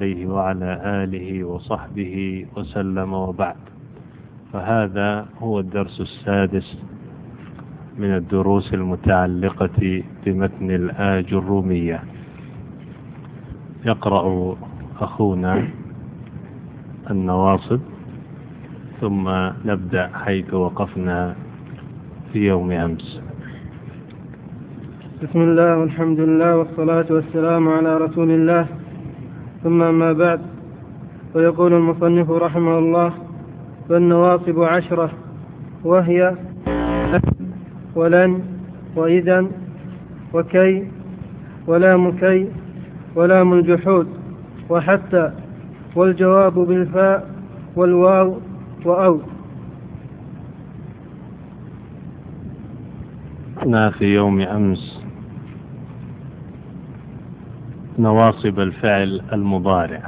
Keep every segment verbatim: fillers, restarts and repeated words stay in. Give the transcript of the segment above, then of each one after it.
عليه وعلى آله وصحبه وسلم، وبعد. فهذا هو الدرس السادس من الدروس المتعلقة بمتن الآج الرومية. يقرأ أخونا النواصب ثم نبدأ حيث وقفنا في يوم أمس. بسم الله والحمد لله والصلاة والسلام على رسول الله، ثم ما بعد. ويقول المصنف رحمه الله: والنواصب عشرة، وهي ولن وإذا وكي ولام كي ولام الجحود وحتى والجواب بالفاء والواو وأو. كنا في يوم أمس نواصب الفعل المضارع،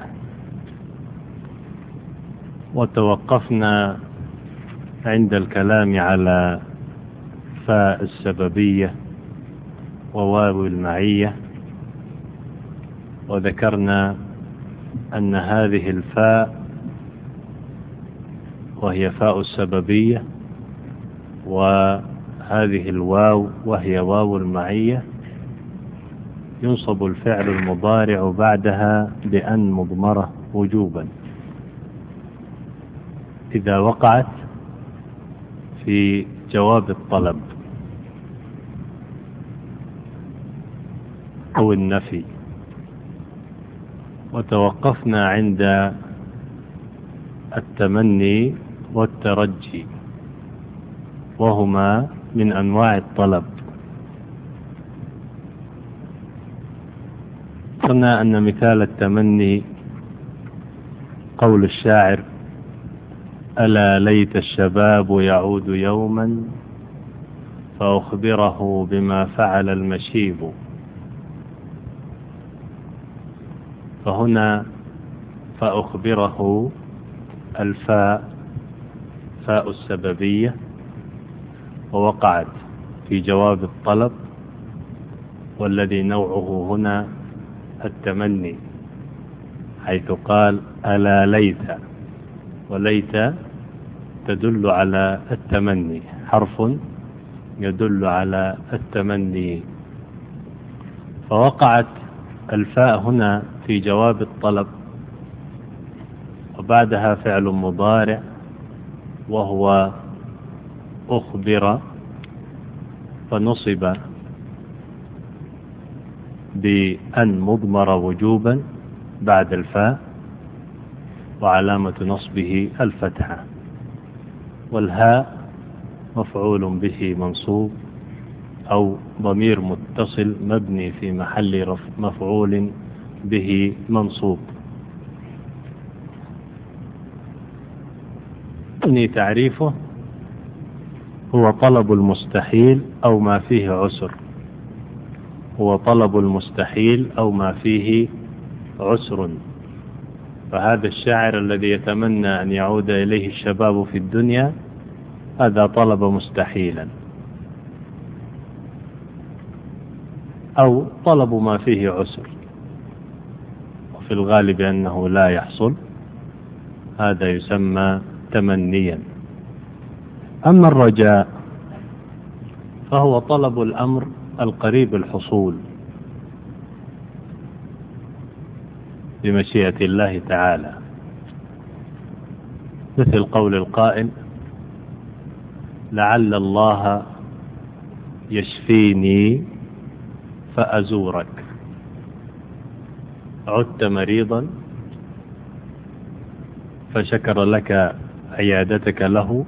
وتوقفنا عند الكلام على فاء السببية وواو المعية، وذكرنا أن هذه الفاء وهي فاء السببية وهذه الواو وهي واو المعية ينصب الفعل المضارع بعدها بأن مضمرة وجوبا إذا وقعت في جواب الطلب أو النفي. وتوقفنا عند التمني والترجي، وهما من أنواع الطلب. قلنا أن مثال التمني قول الشاعر: ألا ليت الشباب يعود يوما فأخبره بما فعل المشيب. فهنا فأخبره الفاء فاء السببية، ووقعت في جواب الطلب، والذي نوعه هنا التمني، حيث قال ألا ليت، وليت تدل على التمني، حرف يدل على التمني. فوقعت الفاء هنا في جواب الطلب، وبعدها فعل مضارع وهو أخبر، فنصب بأن مضمر وجوبا بعد الفاء، وعلامة نصبه الفتحة، والهاء مفعول به منصوب أو ضمير متصل مبني في محل رفع مفعول به منصوب. أني تعريفه هو طلب المستحيل أو ما فيه عسر، هو طلب المستحيل أو ما فيه عسر. فهذا الشاعر الذي يتمنى أن يعود إليه الشباب في الدنيا، هذا طلب مستحيلا، أو طلب ما فيه عسر، وفي الغالب أنه لا يحصل، هذا يسمى تمنيا. أما الرجاء فهو طلب الأمر القريب الحصول بمشيئة الله تعالى، مثل قول القائل: لعل الله يشفيني فأزورك. عدت مريضا فشكر لك عيادتك له،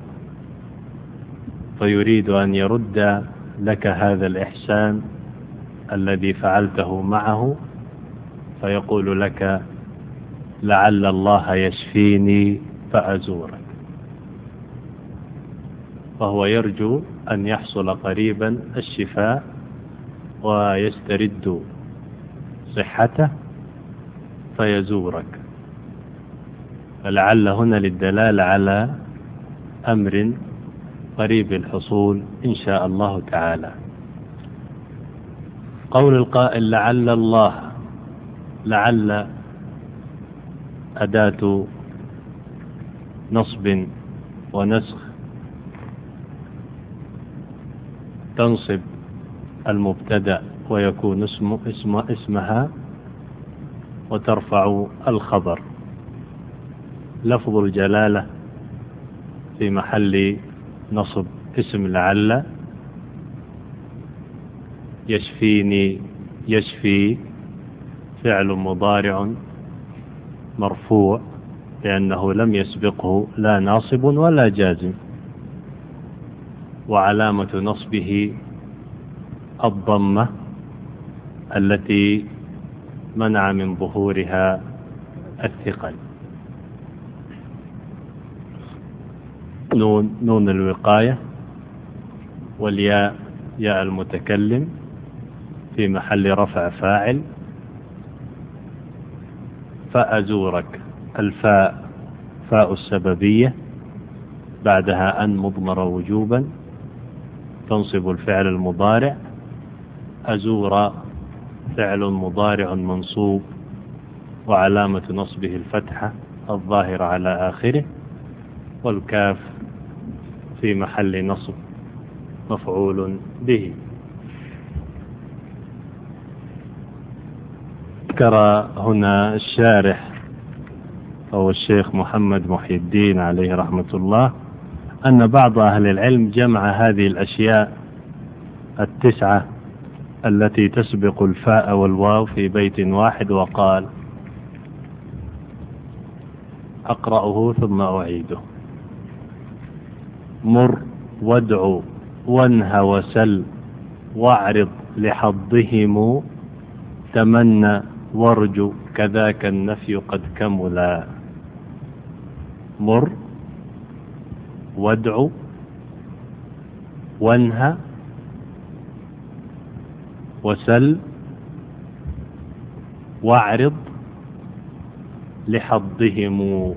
فيريد أن يرد لك هذا الإحسان الذي فعلته معه، فيقول لك: لعل الله يشفيني فأزورك. فهو يرجو أن يحصل قريبا الشفاء ويسترد صحته فيزورك. فلعل هنا للدلالة على أمر قريب الحصول إن شاء الله تعالى. قول القائل لعل الله، لعل أداة نصب ونسخ تنصب المبتدأ ويكون اسم اسم اسمها وترفع الخبر. لفظ الجلالة في محل نصب اسم لعل. يشفيني يشفي فعل مضارع مرفوع لأنه لم يسبقه لا ناصب ولا جازم، وعلامة نصبه الضمة التي منع من ظهورها الثقل. نون نون الوقاية، والياء ياء المتكلم في محل رفع فاعل. فأزورك الفاء فاء السببية بعدها أن مضمر وجوبا تنصب الفعل المضارع. أزور فعل مضارع منصوب وعلامة نصبه الفتحة الظاهرة على آخره، والكاف في محل نصب مفعول به. ذكر هنا الشارح أو الشيخ محمد محي الدين عليه رحمة الله أن بعض أهل العلم جمع هذه الأشياء التسعة التي تسبق الفاء والواو في بيت واحد، وقال: أقرأه ثم أعيده: مر وادع وانه وسل واعرض لحظهم تمنى وارجو كذاك النفي قد كملا. مر وادع وانه وسل واعرض لحظهم.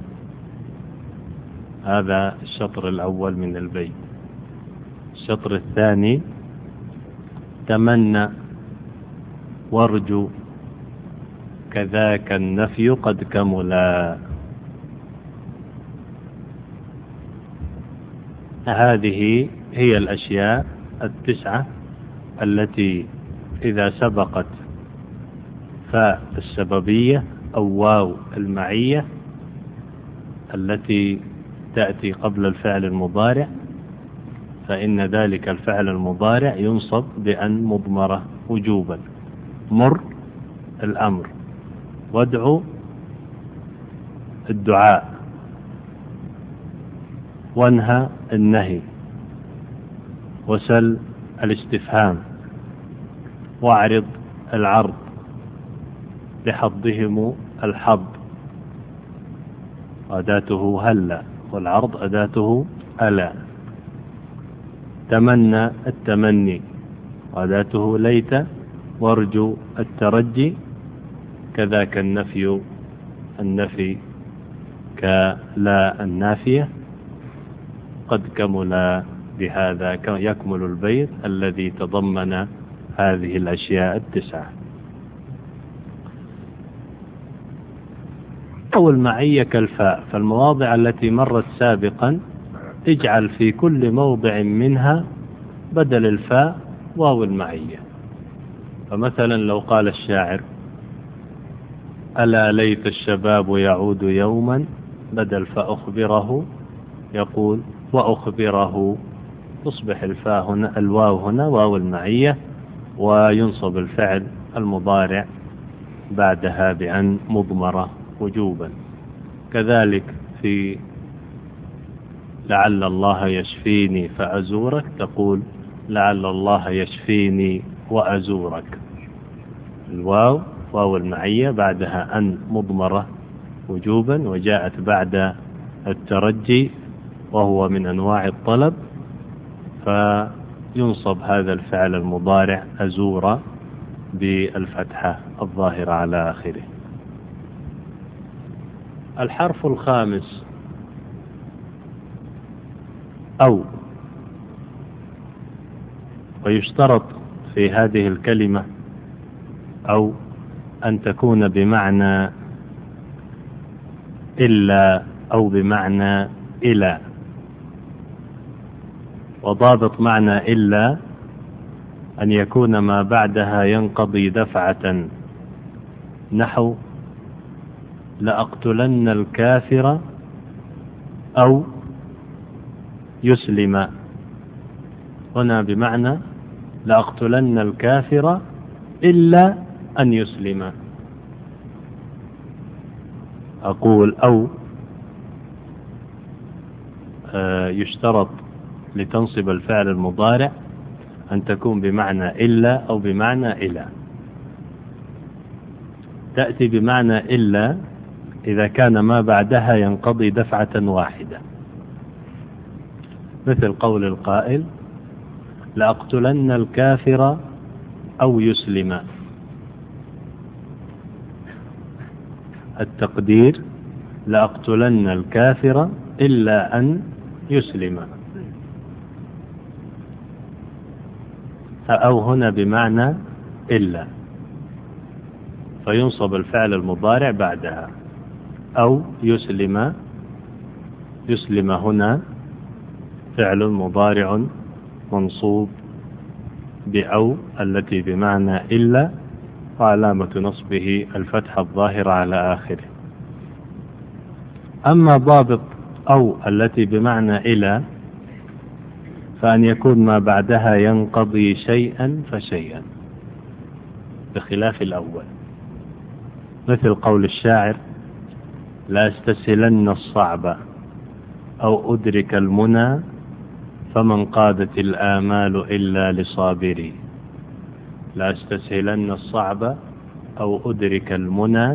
هذا الشطر الأول من البيت. الشطر الثاني: تمنى وارجو كذاك النفي قد كملا. هذه هي الأشياء التسعة التي إذا سبقت فاء السببية أو واو المعية التي تأتي قبل الفعل المضارع فإن ذلك الفعل المضارع ينصب بأن مضمرة وجوبا. مر الأمر، وادعو الدعاء، وانهى النهي، وسل الاستفهام، واعرض العرض، لحظهم الحظ أداته هلا، والعرض أداته ألا. تمنى التمني أداته ليت، وارجو الترجي، كذاك النفي النفي كلا النافية قد كمل. بهذا يكمل البيت الذي تضمن هذه الأشياء التسعة. أو المعية كالفاء، فالمواضع التي مرت سابقا اجعل في كل موضع منها بدل الفاء واو المعية. فمثلا لو قال الشاعر: ألا ليت الشباب يعود يوما، بدل فأخبره يقول وأخبره، تصبح الفاء هنا الواو هنا واو المعية، وينصب الفعل المضارع بعدها بأن مضمرة وجوبا. كذلك في لعل الله يشفيني فأزورك تقول لعل الله يشفيني وأزورك، الواو واو المعية بعدها أن مضمرة وجوبا، وجاءت بعد الترجي وهو من أنواع الطلب، فينصب هذا الفعل المضارع أزور بالفتحة الظاهرة على آخره. الحرف الخامس أو، ويشترط في هذه الكلمة أو أن تكون بمعنى إلا أو بمعنى إلى. وضابط معنى إلا أن يكون ما بعدها ينقضي دفعة، نحو لأقتلن الكافر أو يسلم. هنا بمعنى لأقتلن الكافر إلا أن يسلم. أقول أو يشترط لتنصب الفعل المضارع أن تكون بمعنى إلا أو بمعنى إلى. تأتي بمعنى إلا إذا كان ما بعدها ينقضي دفعة واحدة، مثل قول القائل لأقتلن الكافر أو يسلم. التقدير لأقتلن الكافر إلا أن يسلم. أو هنا بمعنى إلا، فينصب الفعل المضارع بعدها. أو يسلم، يسلم هنا فعل مضارع منصوب بأو التي بمعنى إلا، وعلامة نصبه الفتحة الظاهرة على آخره. أما ضابط أو التي بمعنى إلى فأن يكون ما بعدها ينقضي شيئا فشيئا بخلاف الأول، مثل قول الشاعر لا استسهلن الصعب أو أدرك المنى فمن قادت الآمال إلا لصابري. لا استسهلن الصعب أو أدرك المنى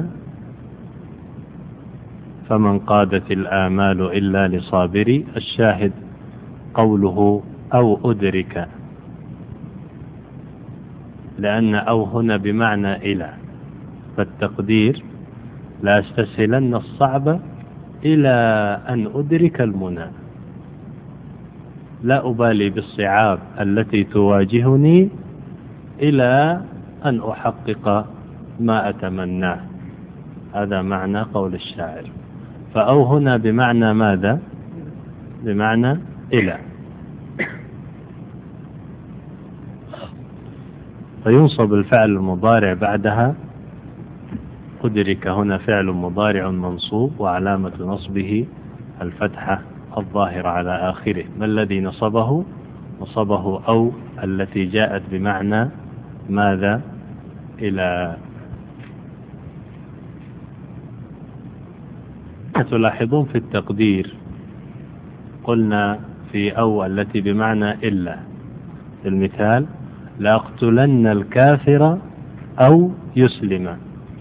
فمن قادت الآمال إلا لصابري. الشاهد قوله أو أدرك، لأن أو هنا بمعنى إلى، فالتقدير لا استسهلن الصعب إلى أن أدرك المنى. لا أبالي بالصعاب التي تواجهني إلى أن أحقق ما أتمناه. هذا معنى قول الشاعر. فأو هنا بمعنى ماذا؟ بمعنى إلى. فينصب الفعل المضارع بعدها. أدرك هنا فعل مضارع منصوب وعلامة نصبه الفتحة الظاهرة على آخره. ما الذي نصبه؟ نصبه أو التي جاءت بمعنى ماذا؟ إلى. تلاحظون في التقدير قلنا في أو التي بمعنى إلا، في المثال لأقتلن الكافر أو يسلم،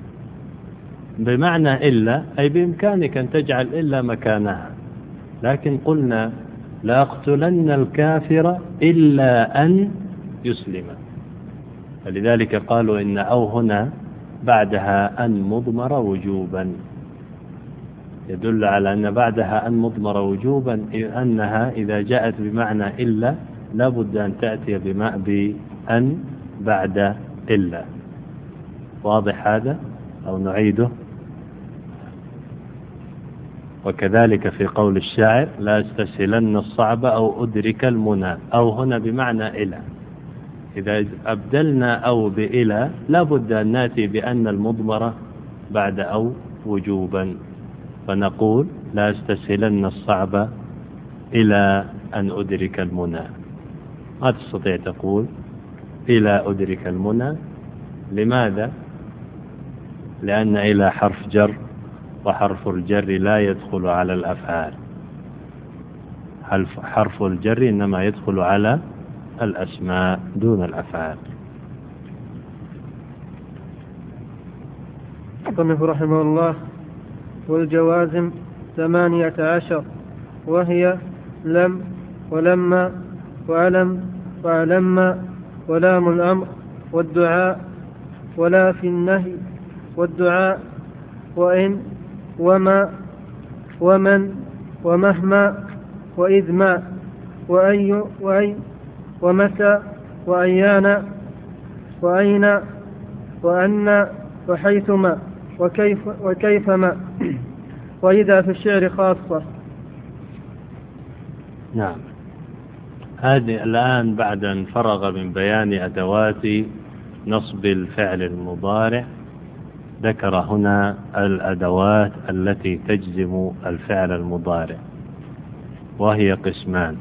بمعنى إلا أي بإمكانك أن تجعل إلا مكانها، لكن قلنا لأقتلن الكافر إلا أن يسلم. فلذلك قالوا إن أو هنا بعدها أن مضمر وجوبا، يدل على أن بعدها أن مضمر وجوبا، أنها إذا جاءت بمعنى إلا لابد أن تأتي بأن بعد إلا. واضح هذا أو نعيده؟ وكذلك في قول الشاعر لا استسهلن الصعب أو أدرك المنى. أو هنا بمعنى إلى، إذا أبدلنا أو بإلى لابد أن نأتي بأن المضمرة بعد أو وجوبا، فنقول لا استسهلن الصعب إلى أن أدرك المنى. ما تستطيع تقول إلى أدرك المنى. لماذا؟ لأن إلى حرف جر، وحرف الجر لا يدخل على الأفعال. حرف الجر إنما يدخل على الأسماء دون الأفعال. قال رحمه الله والجوازم ثمانية عشر، وهي لم ولما وألم وألم ولام الأمر والدعاء ولا في النهي والدعاء وإن وما ومن ومهما وإذ ما وأي وأي ومتى وأيان وأين وأن وحيثما وكيف وكيفما وإذا في الشعر خاصة. نعم. هذه الآن بعد أن فرغ من بيان أدوات نصب الفعل المضارع ذكر هنا الأدوات التي تجزم الفعل المضارع، وهي قسمان.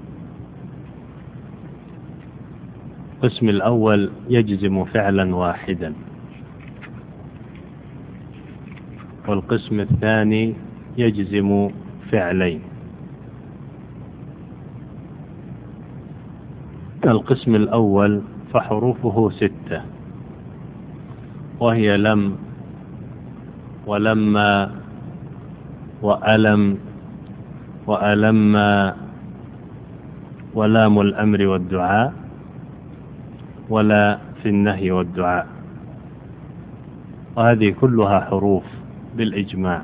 القسم الأول يجزم فعلا واحدا، والقسم الثاني يجزم فعلين. القسم الأول فحروفه ستة، وهي لم ولما وألم وألما ولام الأمر والدعاء ولا في النهي والدعاء، وهذه كلها حروف بالإجماع.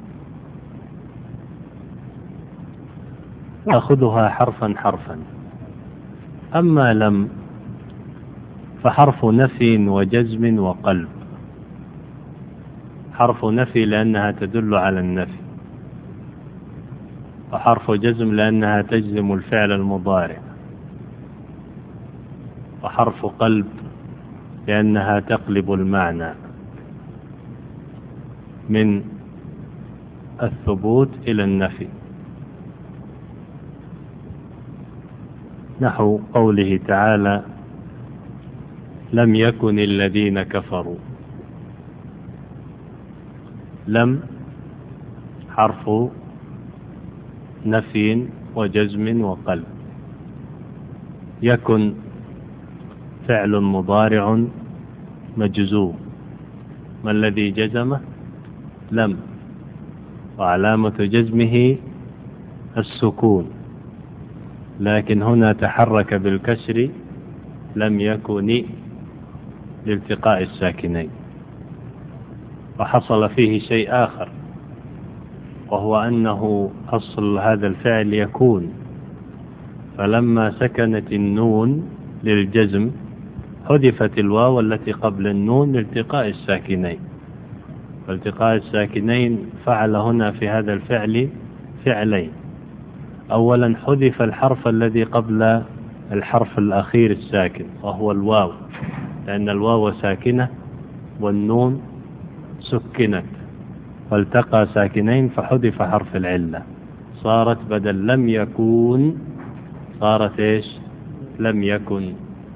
نأخذها حرفا حرفا. أما لم فحرف نفي وجزم وقلب. حرف نفي لأنها تدل على النفي، وحرف جزم لأنها تجزم الفعل المضارع، وحرف قلب لأنها تقلب المعنى من الثبوت إلى النفي، نحو قوله تعالى: لم يكن الذين كفروا. لم حرف نفي وجزم وقلب. يكن فعل مضارع مجزوم، ما الذي جزمه؟ لم، وعلامة جزمه السكون، لكن هنا تحرك بالكسر لم يكن لالتقاء الساكنين. وحصل فيه شيء آخر، وهو أنه أصل هذا الفعل يكون، فلما سكنت النون للجزم حذفت الواو التي قبل النون لالتقاء الساكنين، فالتقاء الساكنين فعل هنا في هذا الفعل فعلين. أولا حذف الحرف الذي قبل الحرف الأخير الساكن وهو الواو، لأن الواو ساكنة والنون سكنت فالتقى ساكنين فحذف حرف العلة، صارت بدل لم يكون صارت إيش؟ لم يكن.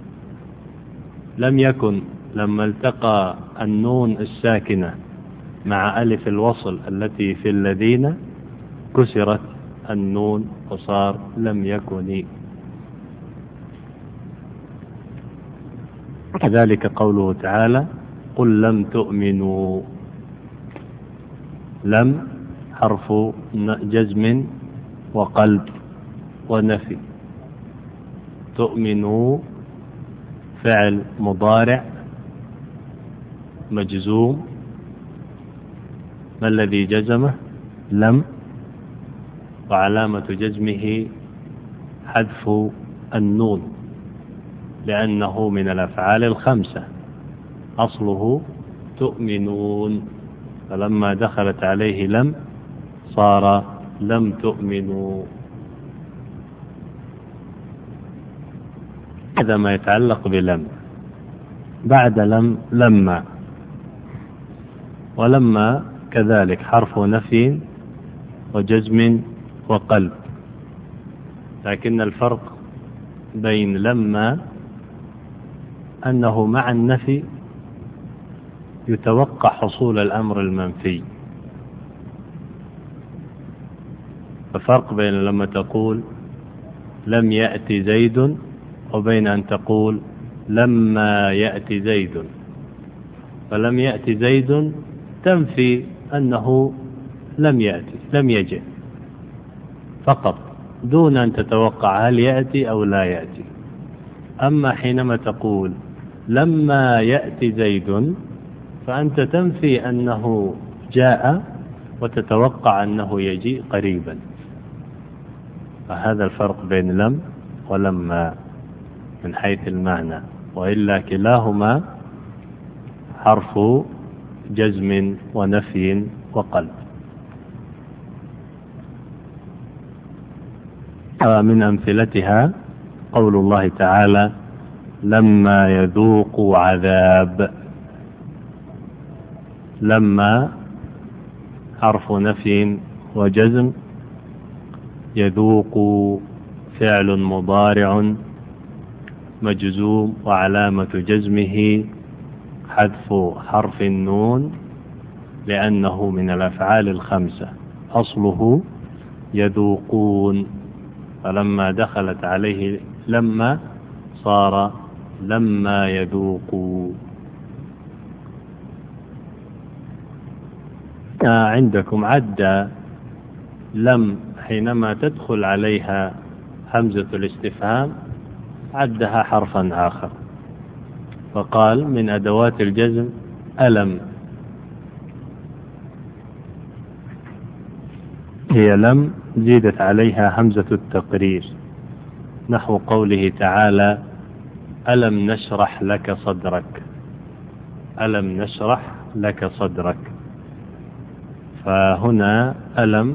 لم يكن لما التقى النون الساكنة مع ألف الوصل التي في الذين كسرت النون وصار لم يكن. كذلك قوله تعالى: قل لم تؤمنوا. لم حرف جزم وقلب ونفي. تؤمنوا فعل مضارع مجزوم، ما الذي جزمه؟ لم، وعلامة جزمه حذف النون لأنه من الأفعال الخمسة، أصله تؤمنون، فلما دخلت عليه لم صار لم تؤمنوا. هذا ما يتعلق بلم. بعد لم لما، ولما كذلك حرف نفي وجزم وقلب، لكن الفرق بين لما أنه مع النفي يتوقع حصول الأمر المنفي. الفرق بين لما تقول لم يأتي زيد وبين أن تقول لما يأتي زيد. فلم يأتي زيد تنفي أنه لم يأتي، لم يجئ فقط، دون أن تتوقع هل يأتي أو لا يأتي. أما حينما تقول لما يأتي زيد فأنت تنفي أنه جاء وتتوقع أنه يجيء قريبا. فهذا الفرق بين لم ولما من حيث المعنى، وإلا كلاهما حرف جزم ونفي وقلب. من أمثلتها قول الله تعالى لما يذوقوا عذاب. لما حرف نفي وجزم، يذوق فعل مضارع مجزوم وعلامة جزمه حذف حرف النون لأنه من الأفعال الخمسة، أصله يذوقون، فلما دخلت عليه لما صار لما يذوقوا. عندكم عد لم حينما تدخل عليها همزة الاستفهام عدها حرفا آخر، فقال من أدوات الجزم ألم، هي لم زيدت عليها همزة التقرير، نحو قوله تعالى ألم نشرح لك صدرك، ألم نشرح لك صدرك، فهنا ألم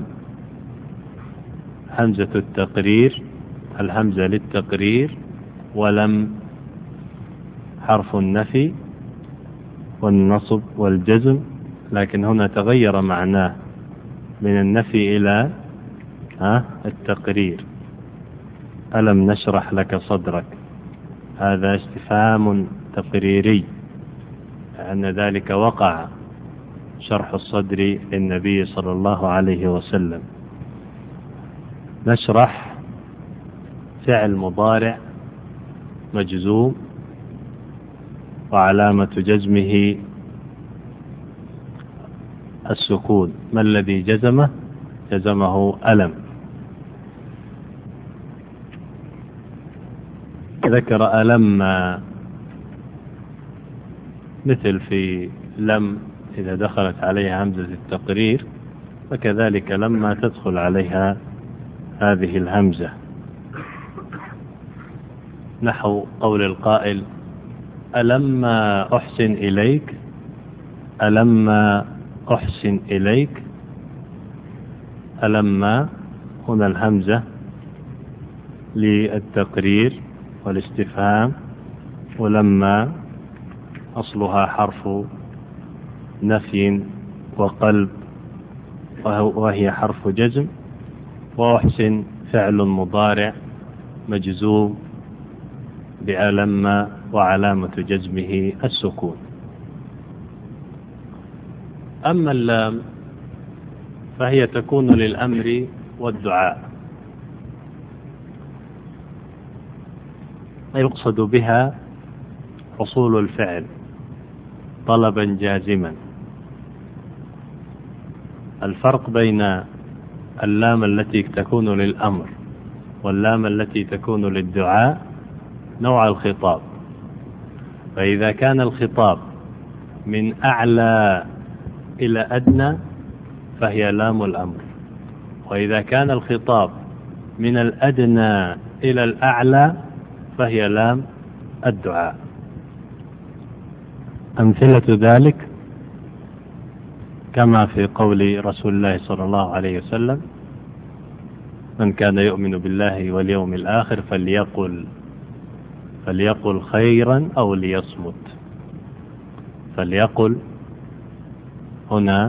همزة التقرير، الهمزة للتقرير، ولم حرف النفي والنصب والجزم، لكن هنا تغير معناه من النفي إلى التقرير. ألم نشرح لك صدرك، هذا استفهام تقريري، لأن ذلك وقع شرح الصدر للنبي صلى الله عليه وسلم. نشرح فعل مضارع مجزوم وعلامة جزمه السكون. ما الذي جزمه؟ جزمه ألم. ذكر ألم مثل في لم إذا دخلت عليها همزة التقرير، وكذلك لما تدخل عليها هذه الهمزة، نحو قول القائل ألما أحسن إليك، ألما أحسن إليك، ألما هنا الهمزة للتقرير والاستفهام، ولما أصلها حرف نفي وقلب وهي حرف جزم، وأحسن فعل مضارع مجزوم بألم وعلامة جزمه السكون. أما اللام فهي تكون للأمر والدعاء، يقصد بها حصول الفعل طلبا جازما. الفرق بين اللام التي تكون للأمر واللام التي تكون للدعاء نوع الخطاب، فإذا كان الخطاب من أعلى إلى أدنى فهي لام الأمر، وإذا كان الخطاب من الأدنى إلى الأعلى فهي لام الدعاء. أمثلة ذلك كما في قول رسول الله صلى الله عليه وسلم من كان يؤمن بالله واليوم الآخر فليقل فليقل خيرا أو ليصمت. فليقل هنا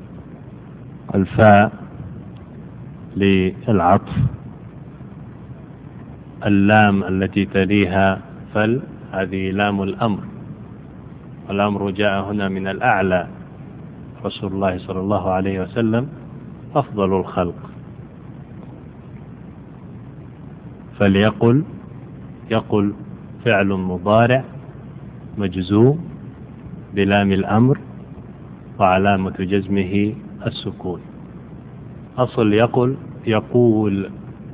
الفاء للعطف، اللام التي تليها فل هذه لام الأمر، والأمر جاء هنا من الأعلى، رسول الله صلى الله عليه وسلم أفضل الخلق. فليقل يقل فعل مضارع مجزوم بلام الأمر وعلامة جزمه السكون. أصل يقل يقول،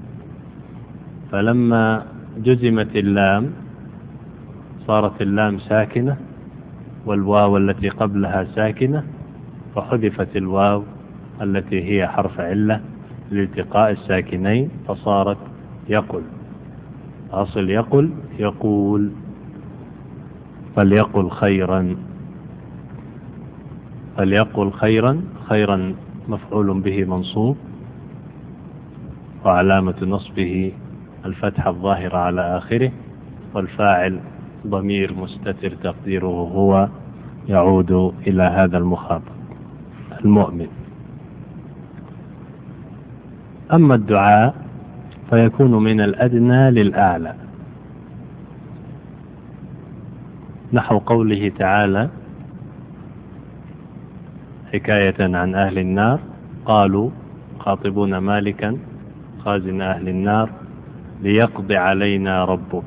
فلما جزمت اللام صارت اللام ساكنة والواو التي قبلها ساكنة، فحذفت الواو التي هي حرف علة لالتقاء الساكنين فصارت يقل. أصل يقل يقول. فليقل خيرا، فليقل خيرا، خيرا مفعول به منصوب، وعلامة نصبه الفتحة الظاهرة على آخره، والفاعل ضمير مستتر تقديره هو يعود إلى هذا المخاطب المؤمن. أما الدعاء فيكون من الأدنى للأعلى، نحو قوله تعالى حكاية عن أهل النار: قالوا خاطبون مالكا خازن أهل النار ليقضي علينا ربك،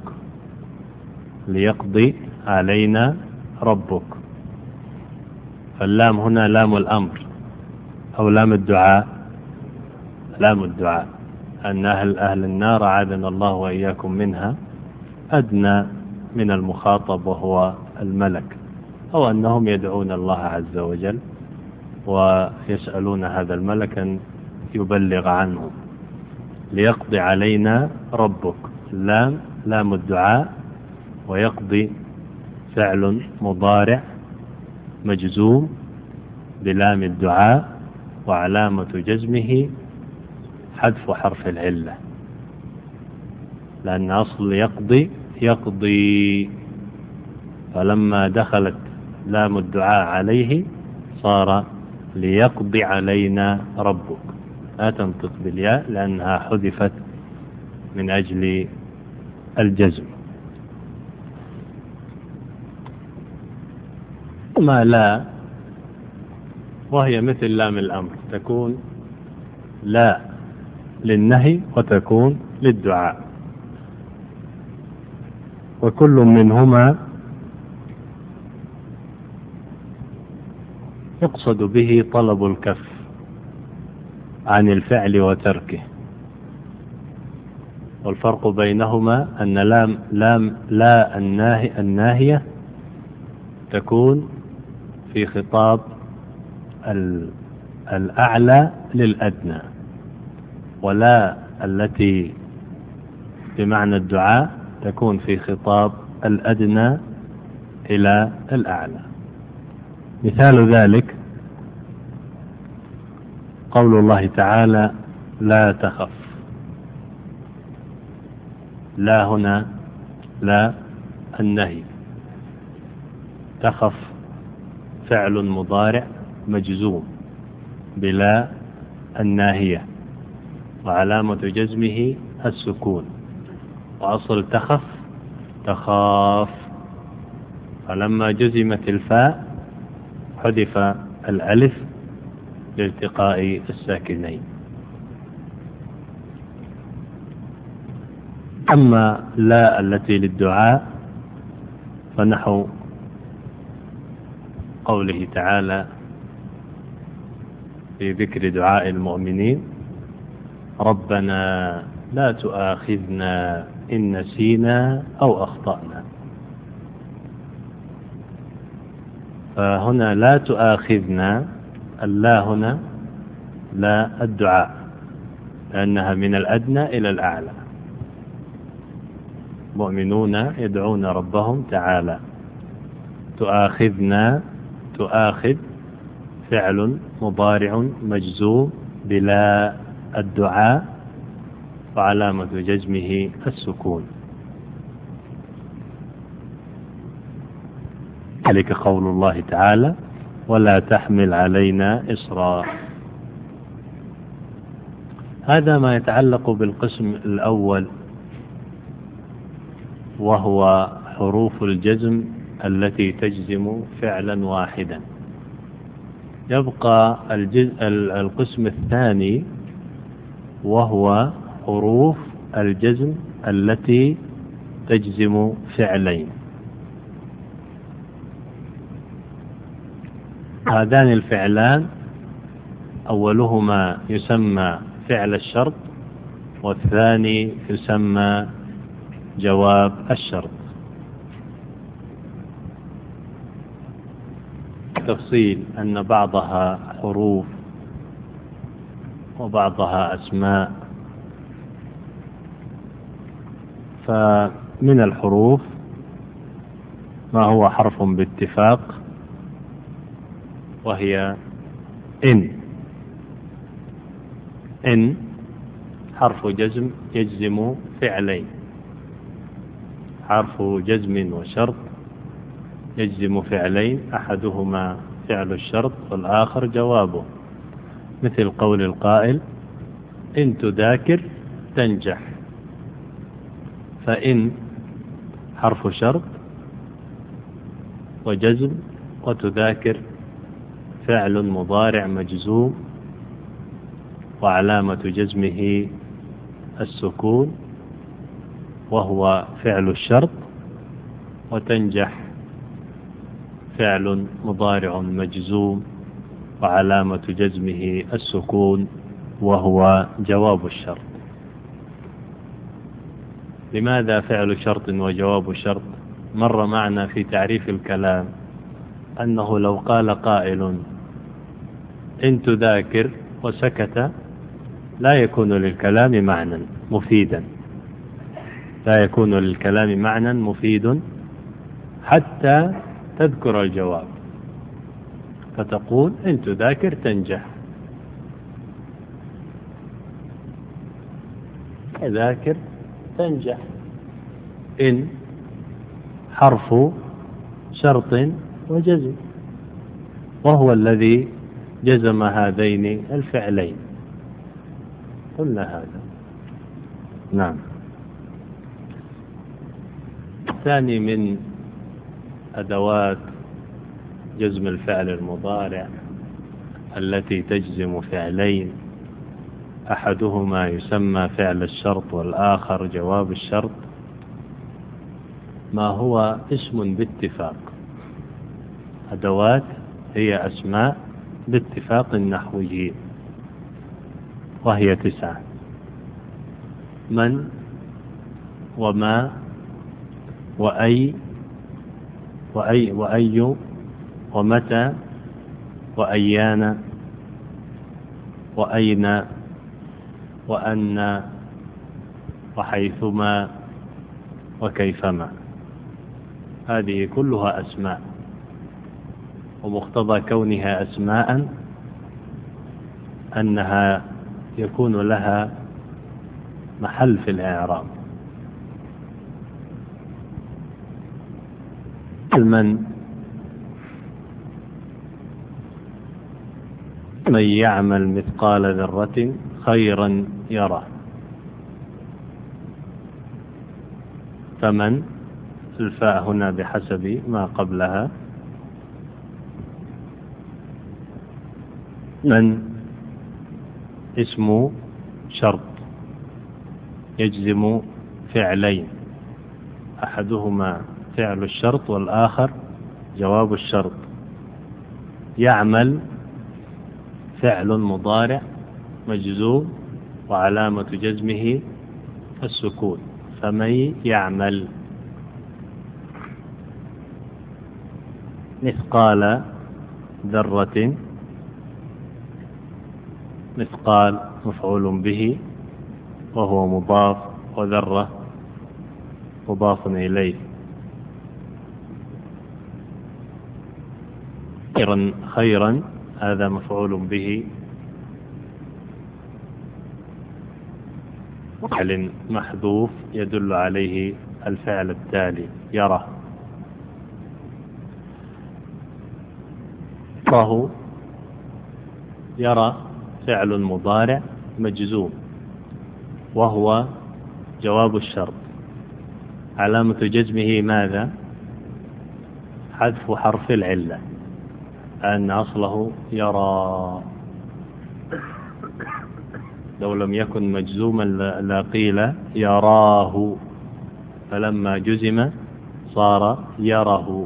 ليقضي علينا ربك. فاللام هنا لام الأمر أو لام الدعاء؟ لام الدعاء، أن أهل, أهل النار عاذنا الله وإياكم منها أدنى من المخاطب وهو الملك، أو أنهم يدعون الله عز وجل ويسألون هذا الملك أن يبلغ عنهم. ليقضي علينا ربك، لام لام الدعاء، ويقضي فعل مضارع مجزوم بلام الدعاء، وعلامة جزمه حذف حرف العلة، لأن أصل يقضي يقضي، فلما دخلت لام الدعاء عليه صار ليقضي علينا ربك. لا تنطق بالياء لأنها حذفت من أجل الجزم. ما لا وهي مثل لام الأمر، تكون لا للنهي وتكون للدعاء، وكل منهما يقصد به طلب الكف عن الفعل وتركه. والفرق بينهما أن لام لام لا الناهي الناهية تكون في خطاب الأعلى للأدنى، ولا التي بمعنى الدعاء تكون في خطاب الأدنى إلى الأعلى. مثال ذلك قول الله تعالى: لا تخف. لا هنا لا النهي، تخف فعل مضارع مجزوم بلا الناهية، وعلامة جزمه السكون، وأصل تخف تخاف، فلما جزمت الفاء حذف الألف لالتقاء الساكنين. أما لا التي للدعاء فنحو قوله تعالى في ذكر دعاء المؤمنين: ربنا لا تؤاخذنا إن نسينا أو أخطأنا. فهنا لا تؤاخذنا، اللا هنا لا الدعاء، لأنها من الأدنى إلى الأعلى. مؤمنون يدعون ربهم تعالى. تؤاخذنا، تؤاخذ فعل مضارع مجزوم بلا الدعاء، وعلامة جزمه السكون. ذلك قول الله تعالى: ولا تحمل علينا إصرا. هذا ما يتعلق بالقسم الأول، وهو حروف الجزم التي تجزم فعلا واحدا. يبقى الجزء القسم الثاني، وهو حروف الجزم التي تجزم فعلين. هذان الفعلان أولهما يسمى فعل الشرط، والثاني يسمى جواب الشرط. تفصيل أن بعضها حروف وبعضها أسماء. فمن الحروف ما هو حرف باتفاق، وهي إن. إن حرف جزم يجزم فعلين، حرف جزم وشرط يجزم فعلين، أحدهما فعل الشرط والآخر جوابه، مثل قول القائل إن تذاكر تنجح، فإن حرف شرط وجزم، وتذاكر فعل مضارع مجزوم وعلامة جزمه السكون وهو فعل الشرط، وتنجح فعل مضارع مجزوم وعلامة جزمه السكون وهو جواب الشرط. لماذا فعل شرط وجواب شرط؟ مر معنا في تعريف الكلام أنه لو قال قائل إن تذاكر وسكت لا يكون للكلام معنى مفيدا، لا يكون للكلام معنى مفيد حتى تذكر الجواب، فتقول إن تذاكر تنجح، تذاكر تنجح. إن حرف شرط وجزم، وهو الذي جزم هذين الفعلين، قلنا هذا. نعم. الثاني من أدوات جزم الفعل المضارع التي تجزم فعلين، أحدهما يسمى فعل الشرط والآخر جواب الشرط، ما هو اسم باتفاق. أدوات هي أسماء باتفاق النحويين، وهي تسعة: من وما وأي وأي وأي ومتى وأيان وأين وأن وحيثما وكيفما. هذه كلها أسماء، ومقتضى كونها أسماء أنها يكون لها محل في الإعراب. من من يعمل مثقال ذرة خيرا يره، فمن الفاء هنا بحسب ما قبلها. من اسم شرط يجزم فعلين، أحدهما فعل الشرط والآخر جواب الشرط. يعمل فعل مضارع مجزوم وعلامة جزمه السكون، فمن يعمل مثقال ذرة، مثقال مفعول به وهو مضاف، وذرة مضاف إليه. خيرا خيرا هذا مفعول به فعل محذوف يدل عليه الفعل التالي يرى. يرى يرى فعل مضارع مجزوم وهو جواب الشرط، علامة جزمه ماذا؟ حذف حرف العلة، أن أصله يرى، لو لم يكن مجزوما لقيل يراه، فلما جزم صار يره.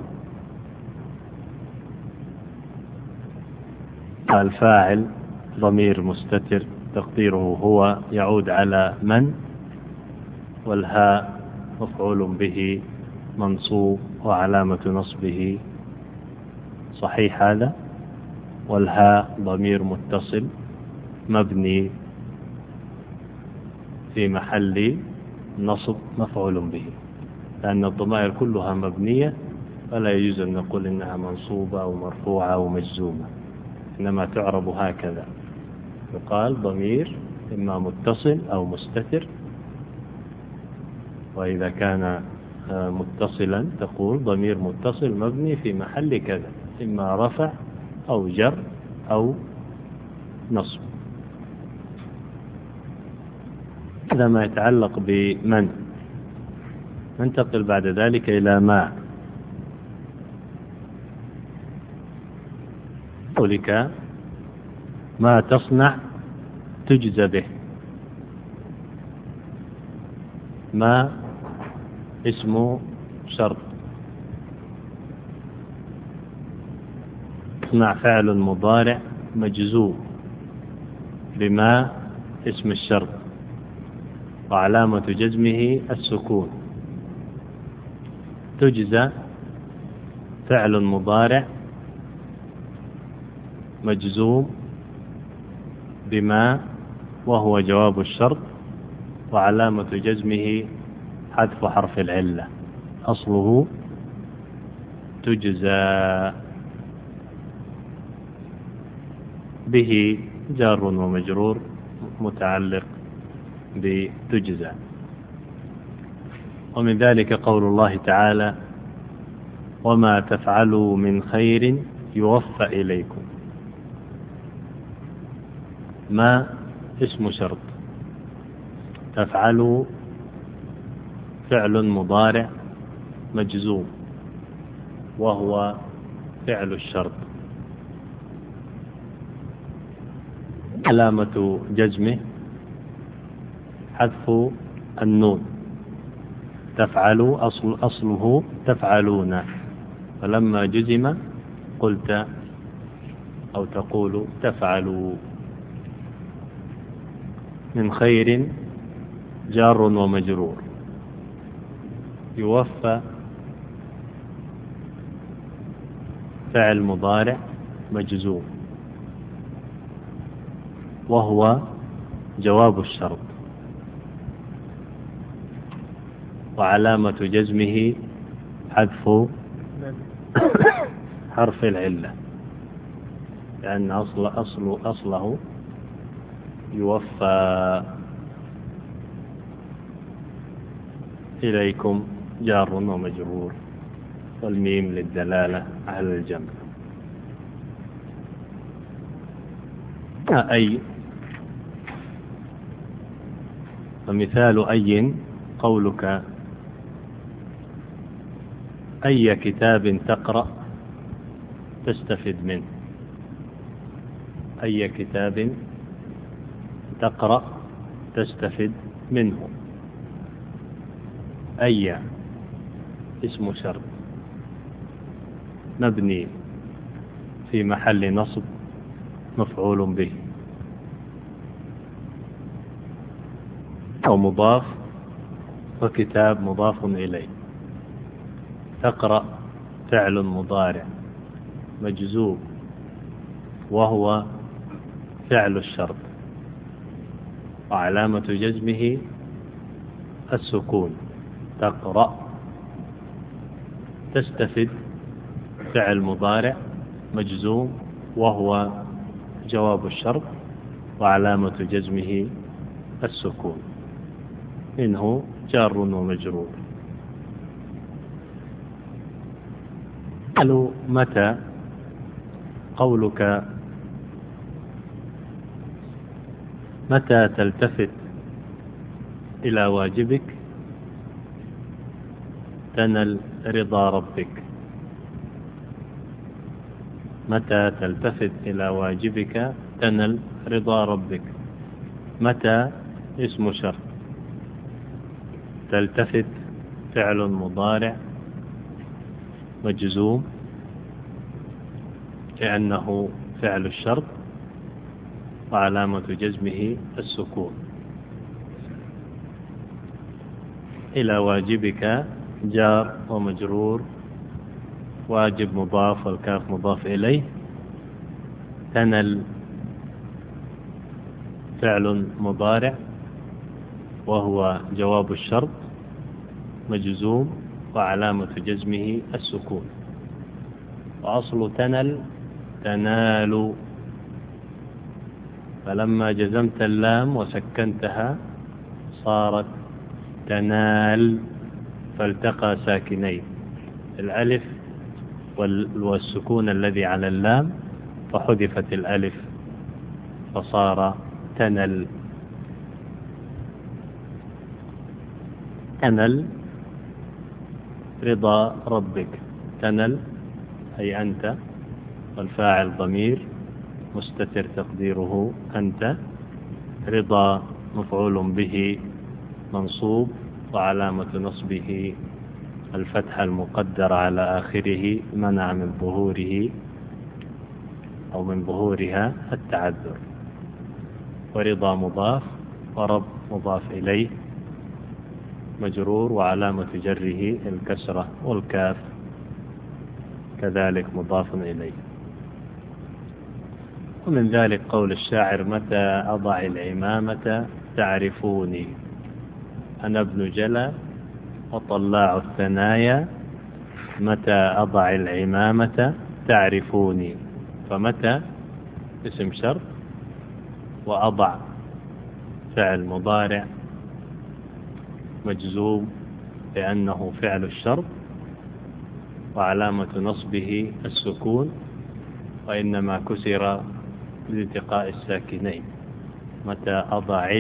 الفاعل ضمير مستتر تقديره هو يعود على من، والهاء مفعول به منصوب وعلامة نصبه صحيح هذا، والهاء ضمير متصل مبني في محل نصب مفعول به، لأن الضمائر كلها مبنية فلا يجوز أن نقول إنها منصوبة أو مرفوعة أو مجزومة، إنما تعرب هكذا، يقال ضمير إما متصل أو مستتر. وإذا كان متصلا تقول ضمير متصل مبني في محل كذا، إما رفع أو جر أو نصب. هذا ما يتعلق بمن. ننتقل بعد ذلك إلى ما. قولك ما تصنع تجزى به. ما اسم شرط، تصنع فعل مضارع مجزوم بما اسم الشرط وعلامة جزمه السكون. تجزى فعل مضارع مجزوم بما وهو جواب الشرط وعلامة جزمه حذف حرف العلة. أصله تجزى، به جار ومجرور متعلق بتجزى. ومن ذلك قول الله تعالى وما تفعلوا من خير يوفى إليكم. ما اسم شرط، تفعلوا فعل مضارع مجزوم وهو فعل الشرط، علامة جزمه حذف النون. تفعلوا أصل أصله تفعلون، فلما جزم قلت أو تقول تفعلوا. من خير جار ومجرور. يوفى فعل مضارع مجزوم وهو جواب الشرط وعلامة جزمه حذف حرف العلة، لأن أصل أصل أصله يوفى إليكم جار ومجرور، والميم للدلالة على الجمع. أي، ومثال أي قولك أي كتاب تقرأ تستفد منه. أي كتاب تقرأ تستفد منه. أي اسم شرط مبني في محل نصب مفعول به أو مضاف، وكتاب مضاف إليه. تقرأ فعل مضارع مجزوم وهو فعل الشرط وعلامة جزمه السكون. تقرأ تستفد فعل مضارع مجزوم وهو جواب الشرط وعلامة جزمه السكون، إنه جار ومجرور. قالوا متى قولك متى تلتفت إلى واجبك تنل رضا ربك. متى تلتفت إلى واجبك تنل رضا ربك. متى اسم شرط، تلتفت فعل مضارع مجزوم لأنه فعل الشرط وعلامة جزمه السكون. إلى واجبك جار ومجرور، واجب مضاف والكاف مضاف إليه. تنل فعل مضارع وهو جواب الشرط مجزوم وعلامة جزمه السكون. وأصل تنل تنال، فلما جزمت اللام وسكنتها صارت تنال، فالتقى ساكنين الألف والسكون الذي على اللام، فحذفت الألف فصار تنل. تنل رضا ربك، تنل أي أنت، والفاعل ضمير مستتر تقديره أنت، رضا مفعول به منصوب وعلامة نصبه الفتحة المقدرة على آخره منع من ظهوره أو من ظهورها التعذر. ورضا مضاف ورب مضاف إليه مجرور وعلامة جره الكسرة، والكاف كذلك مضاف إليه. ومن ذلك قول الشاعر: متى أضع العمامة تعرفوني، أنا ابن جلا وطلاع الثنايا، متى أضع العمامة تعرفوني. فمتى اسم شرط، وأضع فعل مضارع مجزوم لأنه فعل الشرط، وعلامة نصبه السكون، وإنما كسر لالتقاء الساكنين. متى أضع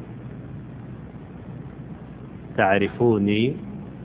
تعرفوني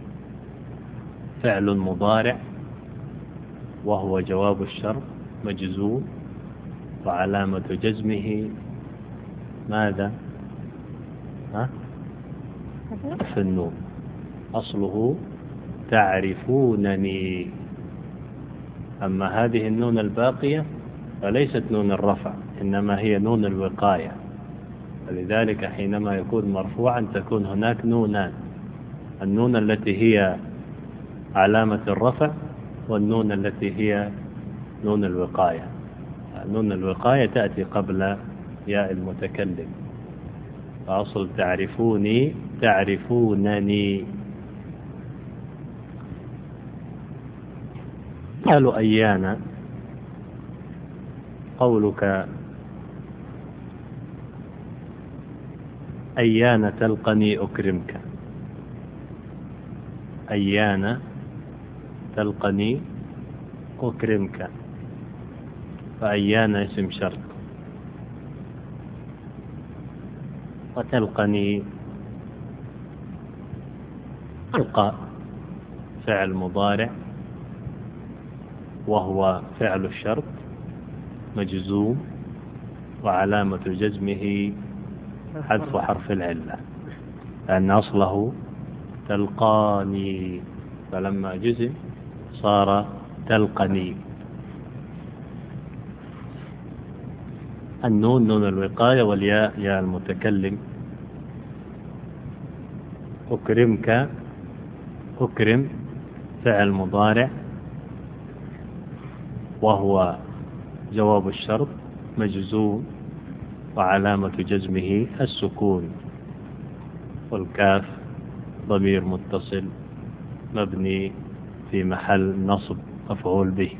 فعل مضارع وهو جواب الشرط مجزوم، وعلامة جزمه ماذا؟ ها؟ في النون، أصله تعرفونني. أما هذه النون الباقية فليست نون الرفع، إنما هي نون الوقاية، فلذلك حينما يكون مرفوعا تكون هناك نونان: النون التي هي علامة الرفع، والنون التي هي نون الوقاية. نون الوقاية تأتي قبل ياء المتكلم، فأصل تعرفوني تعرفونني. قالوا أيانا، قولك أيان تلقني أكرمك، أيان تلقني أكرمك، فأيان اسم شرط، وتلقني تلقى فعل مضارع وهو فعل الشرط مجزوم، وعلامة جزمه حذف حرف العلة، لأن أصله تلقاني، فلما جزم صار تلقني. النون نون الوقاية، والياء ياء المتكلم. أكرمك، أكرم فعل مضارع وهو جواب الشرط مجزوم، وعلامة جزمه السكون، والكاف ضمير متصل مبني في محل نصب مفعول به.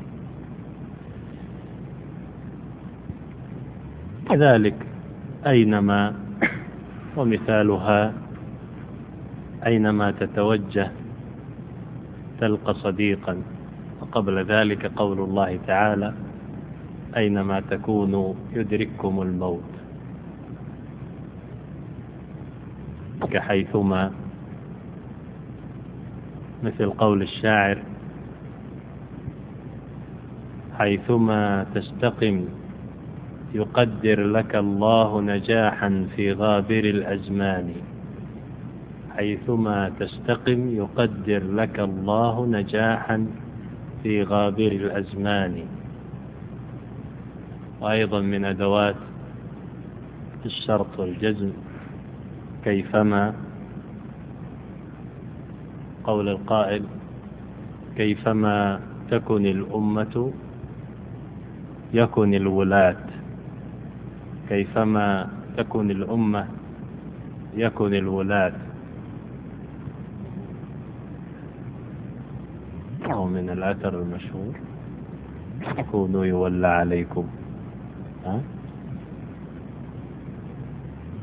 كذلك أينما، ومثالها أينما تتوجه تلقى صديقا، وقبل ذلك قول الله تعالى: أينما تكونوا يدرككم الموت، كحيثما، مثل قول الشاعر: حيثما تستقم يقدر لك الله نجاحا في غابر الأزمان، حيثما تستقم يقدر لك الله نجاحا في غابر الأزمان. وأيضا من أدوات الشرط والجزم كيفما، قول القائل: كيفما تكن الأمة يكن الولاة، كيفما تكن الأمة يكن الولاة. ومن الأثر المشهور: كونوا يولى عليكم. ها؟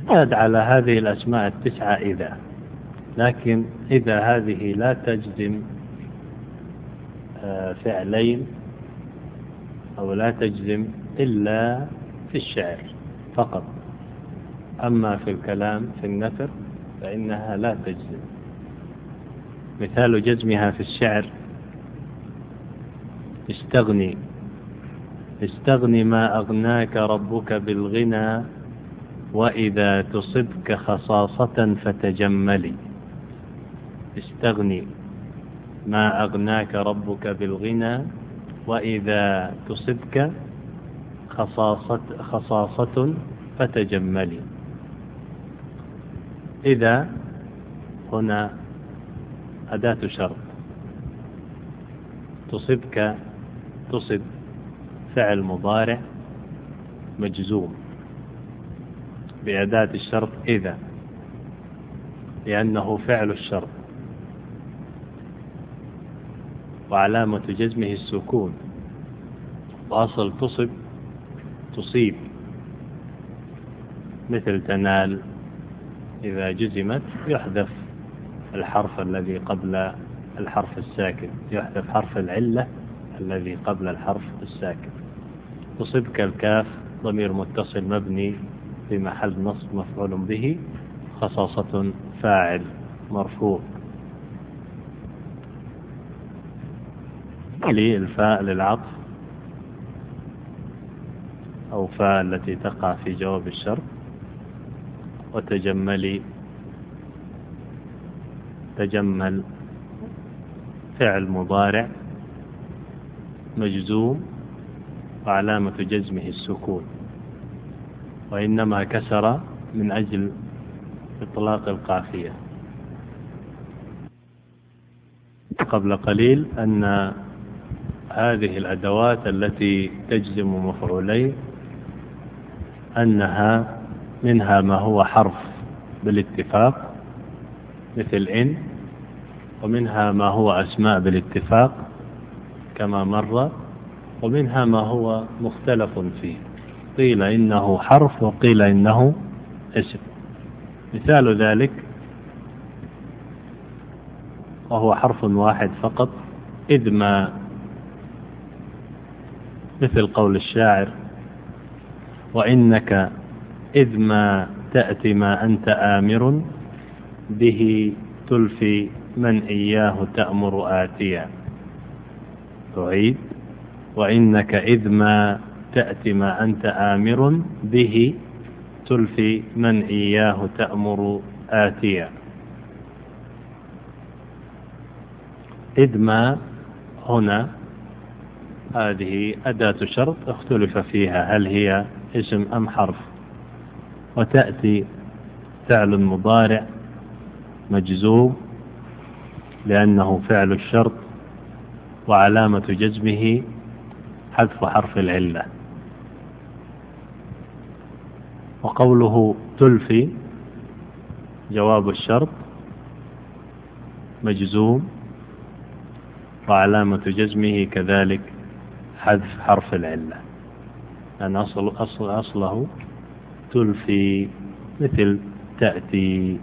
زاد على هذه الأسماء التسعة إذا، لكن إذا هذه لا تجزم فعلين أو لا تجزم إلا في الشعر فقط، أما في الكلام في النثر فإنها لا تجزم. مثال جزمها في الشعر: استغني استغني ما أغناك ربك بالغنى، وإذا تصبك خصاصة فتجملي. استغني ما أغناك ربك بالغنى، وإذا تصبك خصاصة, خصاصة فتجملي. إذا هنا أداة شرط، تصبك تصب فعل مضارع مجزوم بأداة الشرط إذا، لأنه فعل الشرط، وعلامة جزمه السكون، وأصل تصب تصيب، مثل تنال إذا جزمت يحذف الحرف الذي قبل الحرف الساكن، يحذف حرف العلة الذي قبل الحرف الساكن. تصبك الكاف ضمير متصل مبني في محل نصب مفعول به، خصاصة فاعل مرفوع. الفاء للعطف أو فاء التي تقع في جواب الشرط. وتجملي تجمل فعل مضارع مجزوم وعلامة جزمه السكون، وإنما كسر من أجل إطلاق القافية. قبل قليل أن هذه الأدوات التي تجزم مفعولين أنها منها ما هو حرف بالاتفاق مثل إن، ومنها ما هو أسماء بالاتفاق كما مر، ومنها ما هو مختلف فيه، قيل إنه حرف وقيل إنه اسم. مثال ذلك وهو حرف واحد فقط: إذ ما، مثل قول الشاعر: وإنك إذ ما تأتي ما أنت آمر به تلفي من إياه تأمر آتيا. تعيد: وإنك إذ ما تأتي ما أنت آمر به تلفي من إياه تأمر آتيا. إذ ما هنا هذه أداة شرط اختلف فيها هل هي اسم أم حرف. وتأتي فعل مضارع مجزوم لأنه فعل الشرط، وعلامة جزمه حذف حرف العلة. وقوله تلفي جواب الشرط مجزوم، وعلامة جزمه كذلك حذف حرف العلة، لأن أصل أصل أصله تلفي مثل تأتي.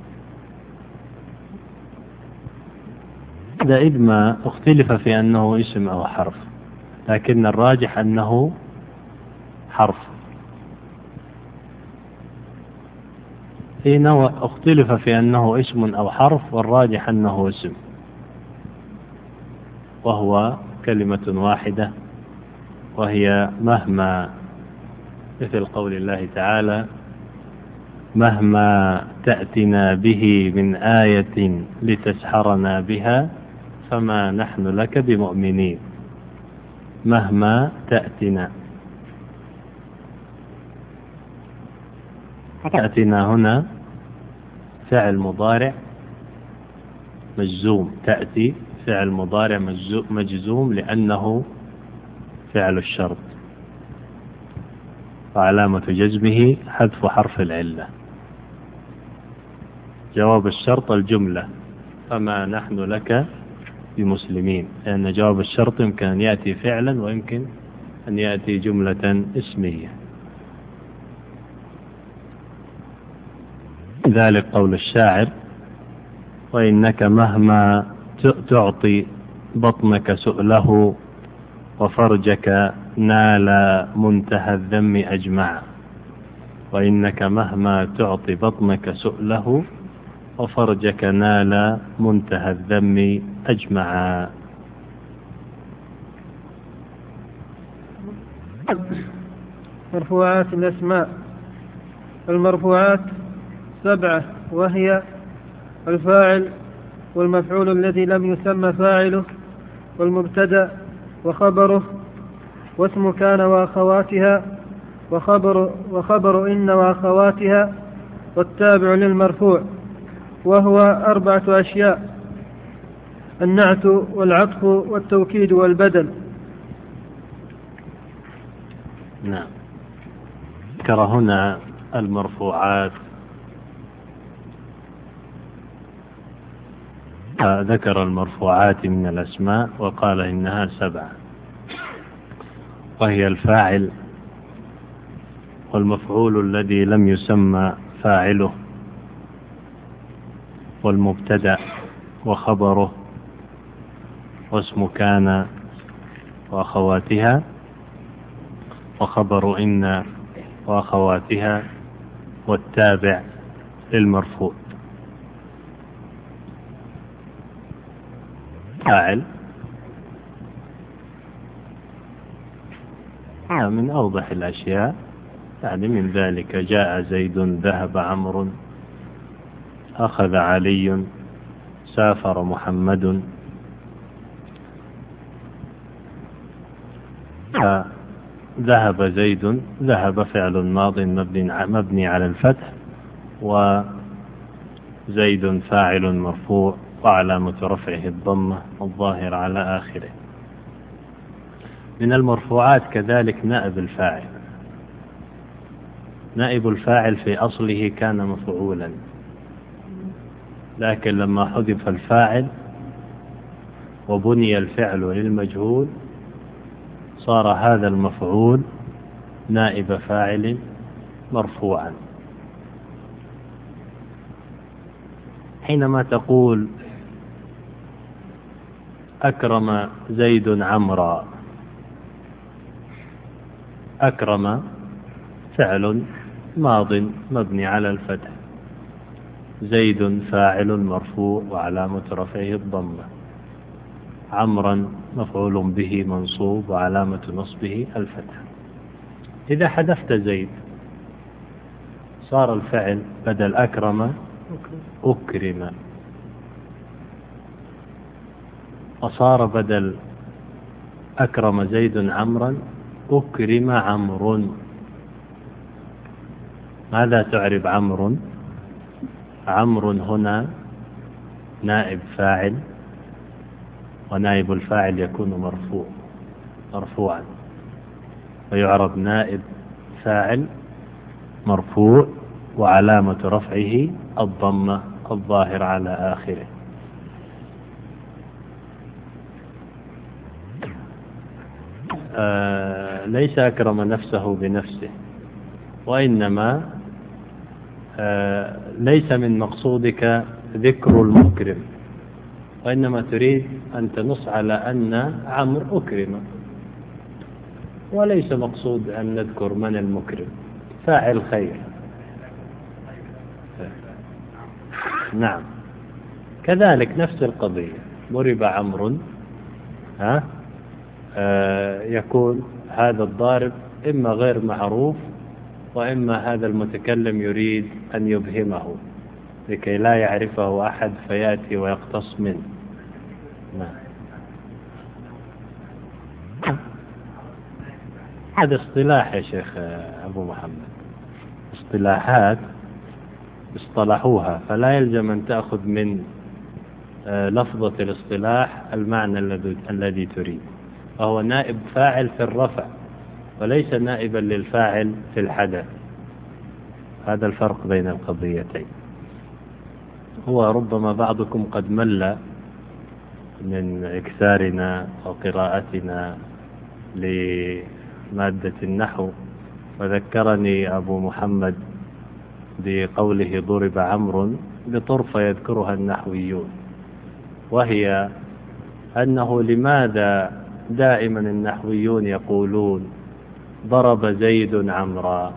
هذا إذ ما اختلف في أنه اسم أو حرف، لكن الراجح أنه حرف. في نوع اختلف في أنه اسم أو حرف، والراجح أنه اسم، وهو كلمة واحدة، وهي مهما، مثل قول الله تعالى: مهما تأتنا به من آية لتسحرنا بها فما نحن لك بمؤمنين. مهما تأتنا، تأتنا هنا فعل مضارع مجزوم، تأتي فعل مضارع مجزوم لأنه فعل الشرط، وعلامة جزمه حذف حرف العلة. جواب الشرط الجملة: فما نحن لك بمسلمين، لأن جواب الشرط يمكن أن يأتي فعلا ويمكن أن يأتي جملة اسمية. ذلك قول الشاعر: وإنك مهما تعطي بطنك سؤله وفرجك نال منتهى الذم أجمع. وإنك مهما تعطي بطنك سؤله وفرجك نال منتهى الذم أجمع. مرفوعات الأسماء. المرفوعات سبعة، وهي: الفاعل والمفعول الذي لم يسمى فاعله، والمبتدأ وخبره، واسم كان وأخواتها، وخبر, وخبر إن وأخواتها، والتابع للمرفوع، وهو أربعة أشياء: النعت والعطف والتوكيد والبدل. نعم. ذكر هنا المرفوعات، ذكر المرفوعات من الأسماء وقال إنها سبعة، وهي الفاعل والمفعول الذي لم يسمى فاعله، والمبتدأ وخبره، واسم كان وأخواتها، وخبر إن وأخواتها، والتابع للمرفوع. فاعل من أوضح الأشياء، يعني من ذلك: جاء زيد، ذهب عمرو، أخذ علي، سافر محمد. ذهب زيد، ذهب فعل ماض مبني على الفتح، وزيد فاعل مرفوع وعلامة رفعه الضمة الظاهر على آخره. من المرفوعات كذلك نائب الفاعل. نائب الفاعل في أصله كان مفعولا، لكن لما حذف الفاعل وبني الفعل للمجهول صار هذا المفعول نائب فاعل مرفوعا. حينما تقول: أكرم زيد عمرا، أكرم فعل ماض مبني على الفتح، زيد فاعل مرفوع وعلامة رفعه الضمة، عمرا مفعول به منصوب وعلامة نصبه الفتح. إذا حذفت زيد صار الفعل بدل أكرم أكرم، وصار بدل أكرم زيد عمرا أكرم عمرو. ماذا تعرب عمرو؟ عمرو هنا نائب فاعل، ونائب الفاعل يكون مرفوع مرفوعا، ويعرب نائب فاعل مرفوع وعلامة رفعه الضمة الظاهر على آخره. آه ليس أكرم نفسه بنفسه، وإنما آه ليس من مقصودك ذكر المكرم، وإنما تريد أن تنص على أن عمرو أكرم، وليس مقصود أن نذكر من المكرم، فاعل خير. نعم. كذلك نفس القضية، ضرب عمرو، ها آه يكون هذا الضارب إما غير معروف، وإما هذا المتكلم يريد أن يبهمه لكي لا يعرفه أحد فيأتي ويقتص منه. نعم. هذا اصطلاح يا شيخ أبو محمد، اصطلاحات اصطلحوها، فلا يلزم أن تأخذ من لفظة الاصطلاح المعنى الذي تريد. وهو نائب فاعل في الرفع وليس نائبا للفاعل في الحدث. هذا الفرق بين القضيتين. هو ربما بعضكم قد مل من إكثارنا وقراءتنا لمادة النحو، وذكرني أبو محمد بقوله ضرب عمرو بطرفة يذكرها النحويون، وهي أنه لماذا دائما النحويون يقولون ضرب زيد عمرا؟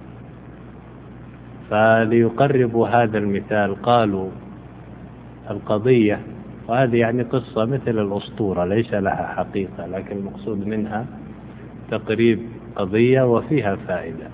فليقربوا هذا المثال قالوا القضية، وهذه يعني قصة مثل الأسطورة ليس لها حقيقة، لكن المقصود منها تقريب قضية وفيها فائدة.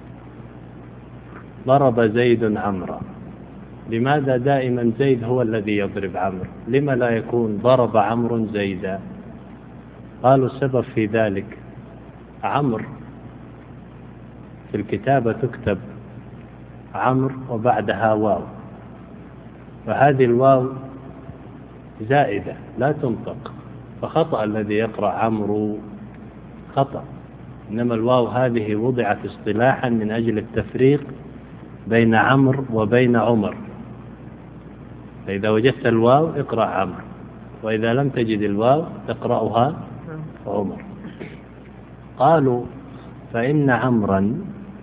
ضرب زيد عمرا، لماذا دائما زيد هو الذي يضرب عمرو؟ لما لا يكون ضرب عمرو زيدا؟ قالوا السبب في ذلك عمرو في الكتابة تكتب عمرو وبعدها واو، وهذه الواو زائدة لا تنطق، فخطأ الذي يقرأ عمرو خطأ، إنما الواو هذه وضعت اصطلاحا من أجل التفريق بين عمرو وبين عمر، فإذا وجدت الواو اقرأ عمرو، وإذا لم تجد الواو تقرأها عمر. قالوا فإن عمرا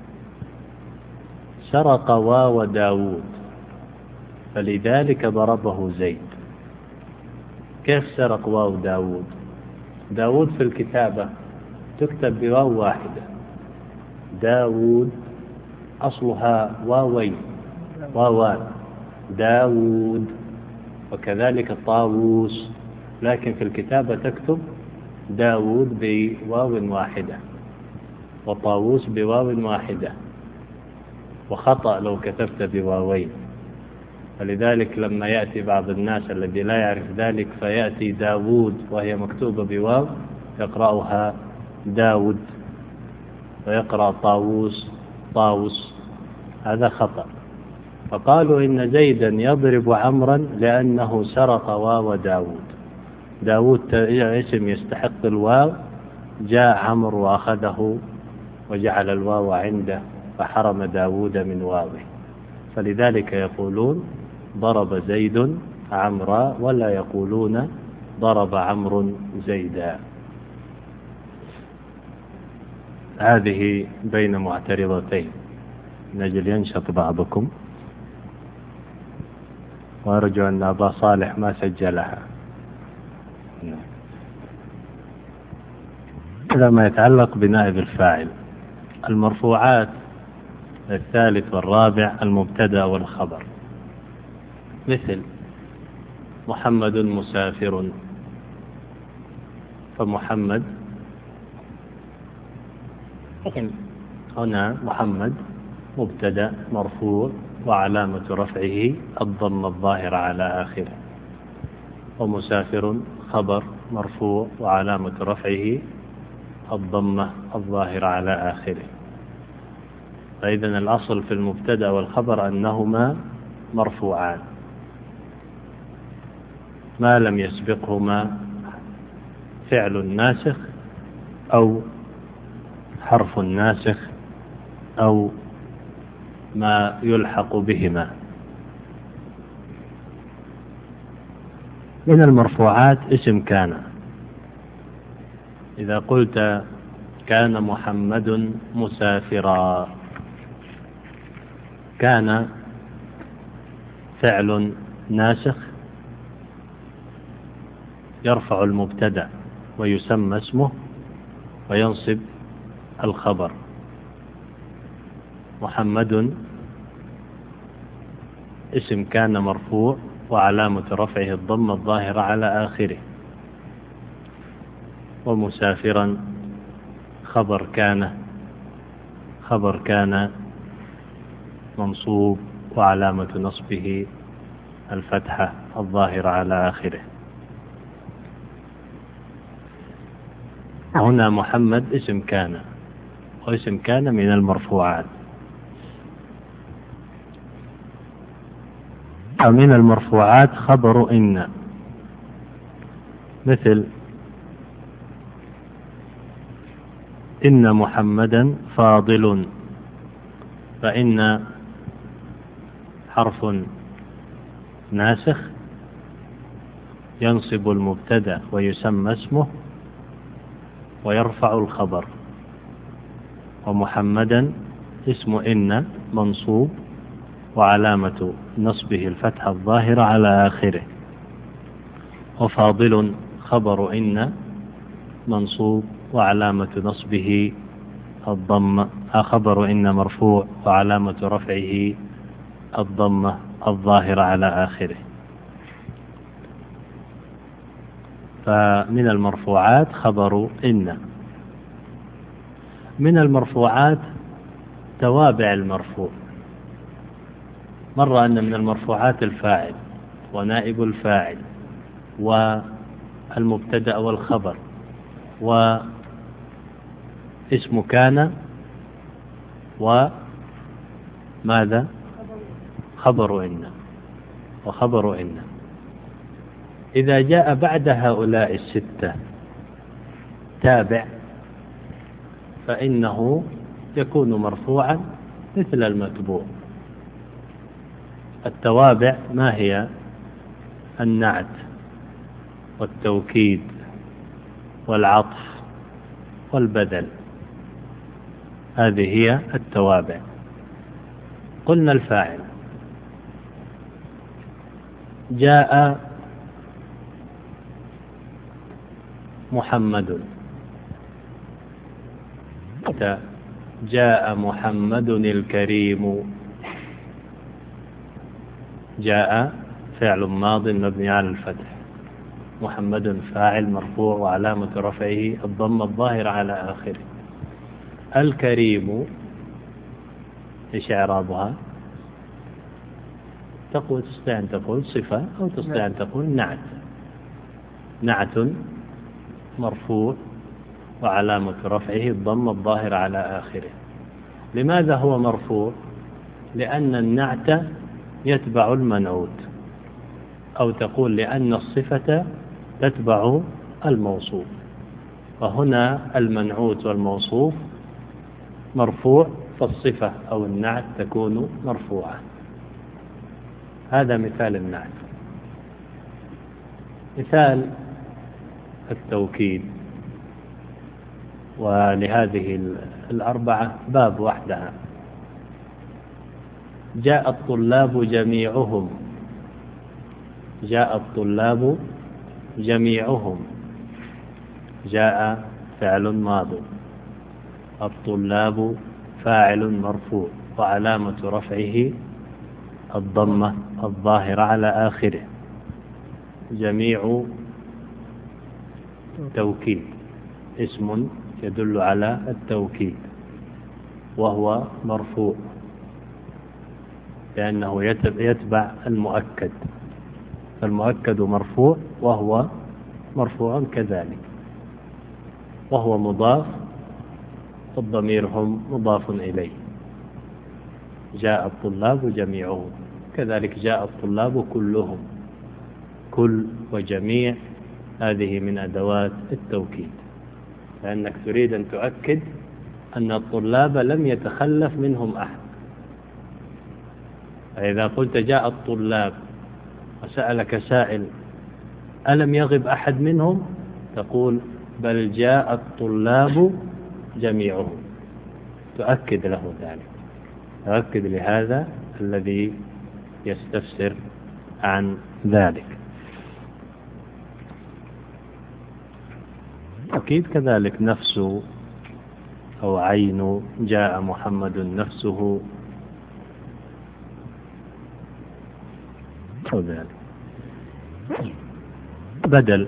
سرق واو داود فلذلك ضربه زيد. كيف سرق واو داود؟ داود في الكتابة تكتب بواو واحدة، داود أصلها واوين واوان داود، وكذلك طاووس، لكن في الكتابة تكتب داود بواو واحدة وطاووس بواو واحدة، وخطأ لو كتبت بواوين. فلذلك لما يأتي بعض الناس الذي لا يعرف ذلك فيأتي داود وهي مكتوبة بواو يقرأها داود، ويقرأ طاووس طاووس، هذا خطأ. فقالوا إن زيدا يضرب عمرا لأنه سرق واو داود. داود اسم يستحق الواو، جاء عمرو وأخذه وجعل الواو عنده فحرم داود من واوه، فلذلك يقولون ضرب زيد عمرا ولا يقولون ضرب عمرو زيدا. هذه بين معترضتين، نجل ينشط بعضكم، وأرجو أن أبا صالح ما سجلها. إذا ما يتعلق بنائب الفاعل، المرفوعات الثالث والرابع المبتدأ والخبر، مثل محمد مسافر، فمحمد هنا محمد مبتدأ مرفوع وعلامة رفعه الضم الظاهر على آخره، ومسافر خبر مرفوع وعلامة رفعه الضمة الظاهر على آخره. فإذا الأصل في المبتدأ والخبر أنهما مرفوعان ما لم يسبقهما فعل ناسخ أو حرف ناسخ أو ما يلحق بهما. من المرفوعات اسم كان، إذا قلت كان محمد مسافرا، كان فعل ناسخ يرفع المبتدأ ويسمى اسمه وينصب الخبر. محمد اسم كان مرفوع وعلامة رفعه الضم الظاهرة على آخره، ومسافرا خبر كان خبر كان منصوب وعلامة نصبه الفتحة الظاهرة على آخره. هنا محمد اسم كان، واسم كان من المرفوعات. ومن المرفوعات خبر إن، مثل إن محمدا فاضل، فإن حرف ناسخ ينصب المبتدأ ويسمى اسمه ويرفع الخبر، ومحمدا اسم إن منصوب وعلامة نصبه الفتحة الظاهرة على آخره. وفاضل خبر إن منصوب وعلامة نصبه الضمة، خبر إن مرفوع وعلامة رفعه الضمة الظاهرة على آخره. فمن المرفوعات خبر إن. من المرفوعات توابع المرفوع. مر أن من المرفوعات الفاعل ونائب الفاعل والمبتدأ والخبر واسم كان وماذا خبر إن وخبر إن. إذا جاء بعد هؤلاء الستة تابع فإنه يكون مرفوعا مثل المتبوع. التوابع ما هي؟ النعت والتوكيد والعطف والبدل، هذه هي التوابع. قلنا الفاعل جاء محمد، جاء محمد الكريم. جاء فعل ماض مبني على الفتح، محمد فاعل مرفوع وعلامة رفعه الضمة الظاهرة على آخره. الكريم إيش إعرابها؟ تقول تستطيع أن تقول صفة أو تستطيع أن تقول نعت. نعت مرفوع وعلامة رفعه الضمة الظاهرة على آخره. لماذا هو مرفوع؟ لأن النعت يتبع المنعوت، أو تقول لأن الصفة تتبع الموصوف، وهنا المنعوت والموصوف مرفوع فالصفة أو النعت تكون مرفوعة. هذا مثال النعت. مثال التوكيد، ولهذه الأربعة باب وحدها. جاء الطلاب جميعهم. جاء الطلاب جميعهم. جاء فعل ماض، الطلاب فاعل مرفوع وعلامة رفعه الضمة الظاهرة على آخره. جميع توكيد، اسم يدل على التوكيد وهو مرفوع لأنه يتبع المؤكد، فالمؤكد مرفوع وهو مرفوع كذلك، وهو مضاف والضمير هم مضاف إليه. جاء الطلاب جميعهم، كذلك جاء الطلاب كلهم. كل وجميع هذه من أدوات التوكيد، لأنك تريد أن تؤكد أن الطلاب لم يتخلف منهم أحد. فإذا قلت جاء الطلاب وسألك سائل ألم يغب أحد منهم، تقول بل جاء الطلاب جميعهم، تؤكد له ذلك، تؤكد لهذا الذي يستفسر عن ذلك. أكيد كذلك نفسه أو عين. جاء محمد نفسه أو ذلك. بدل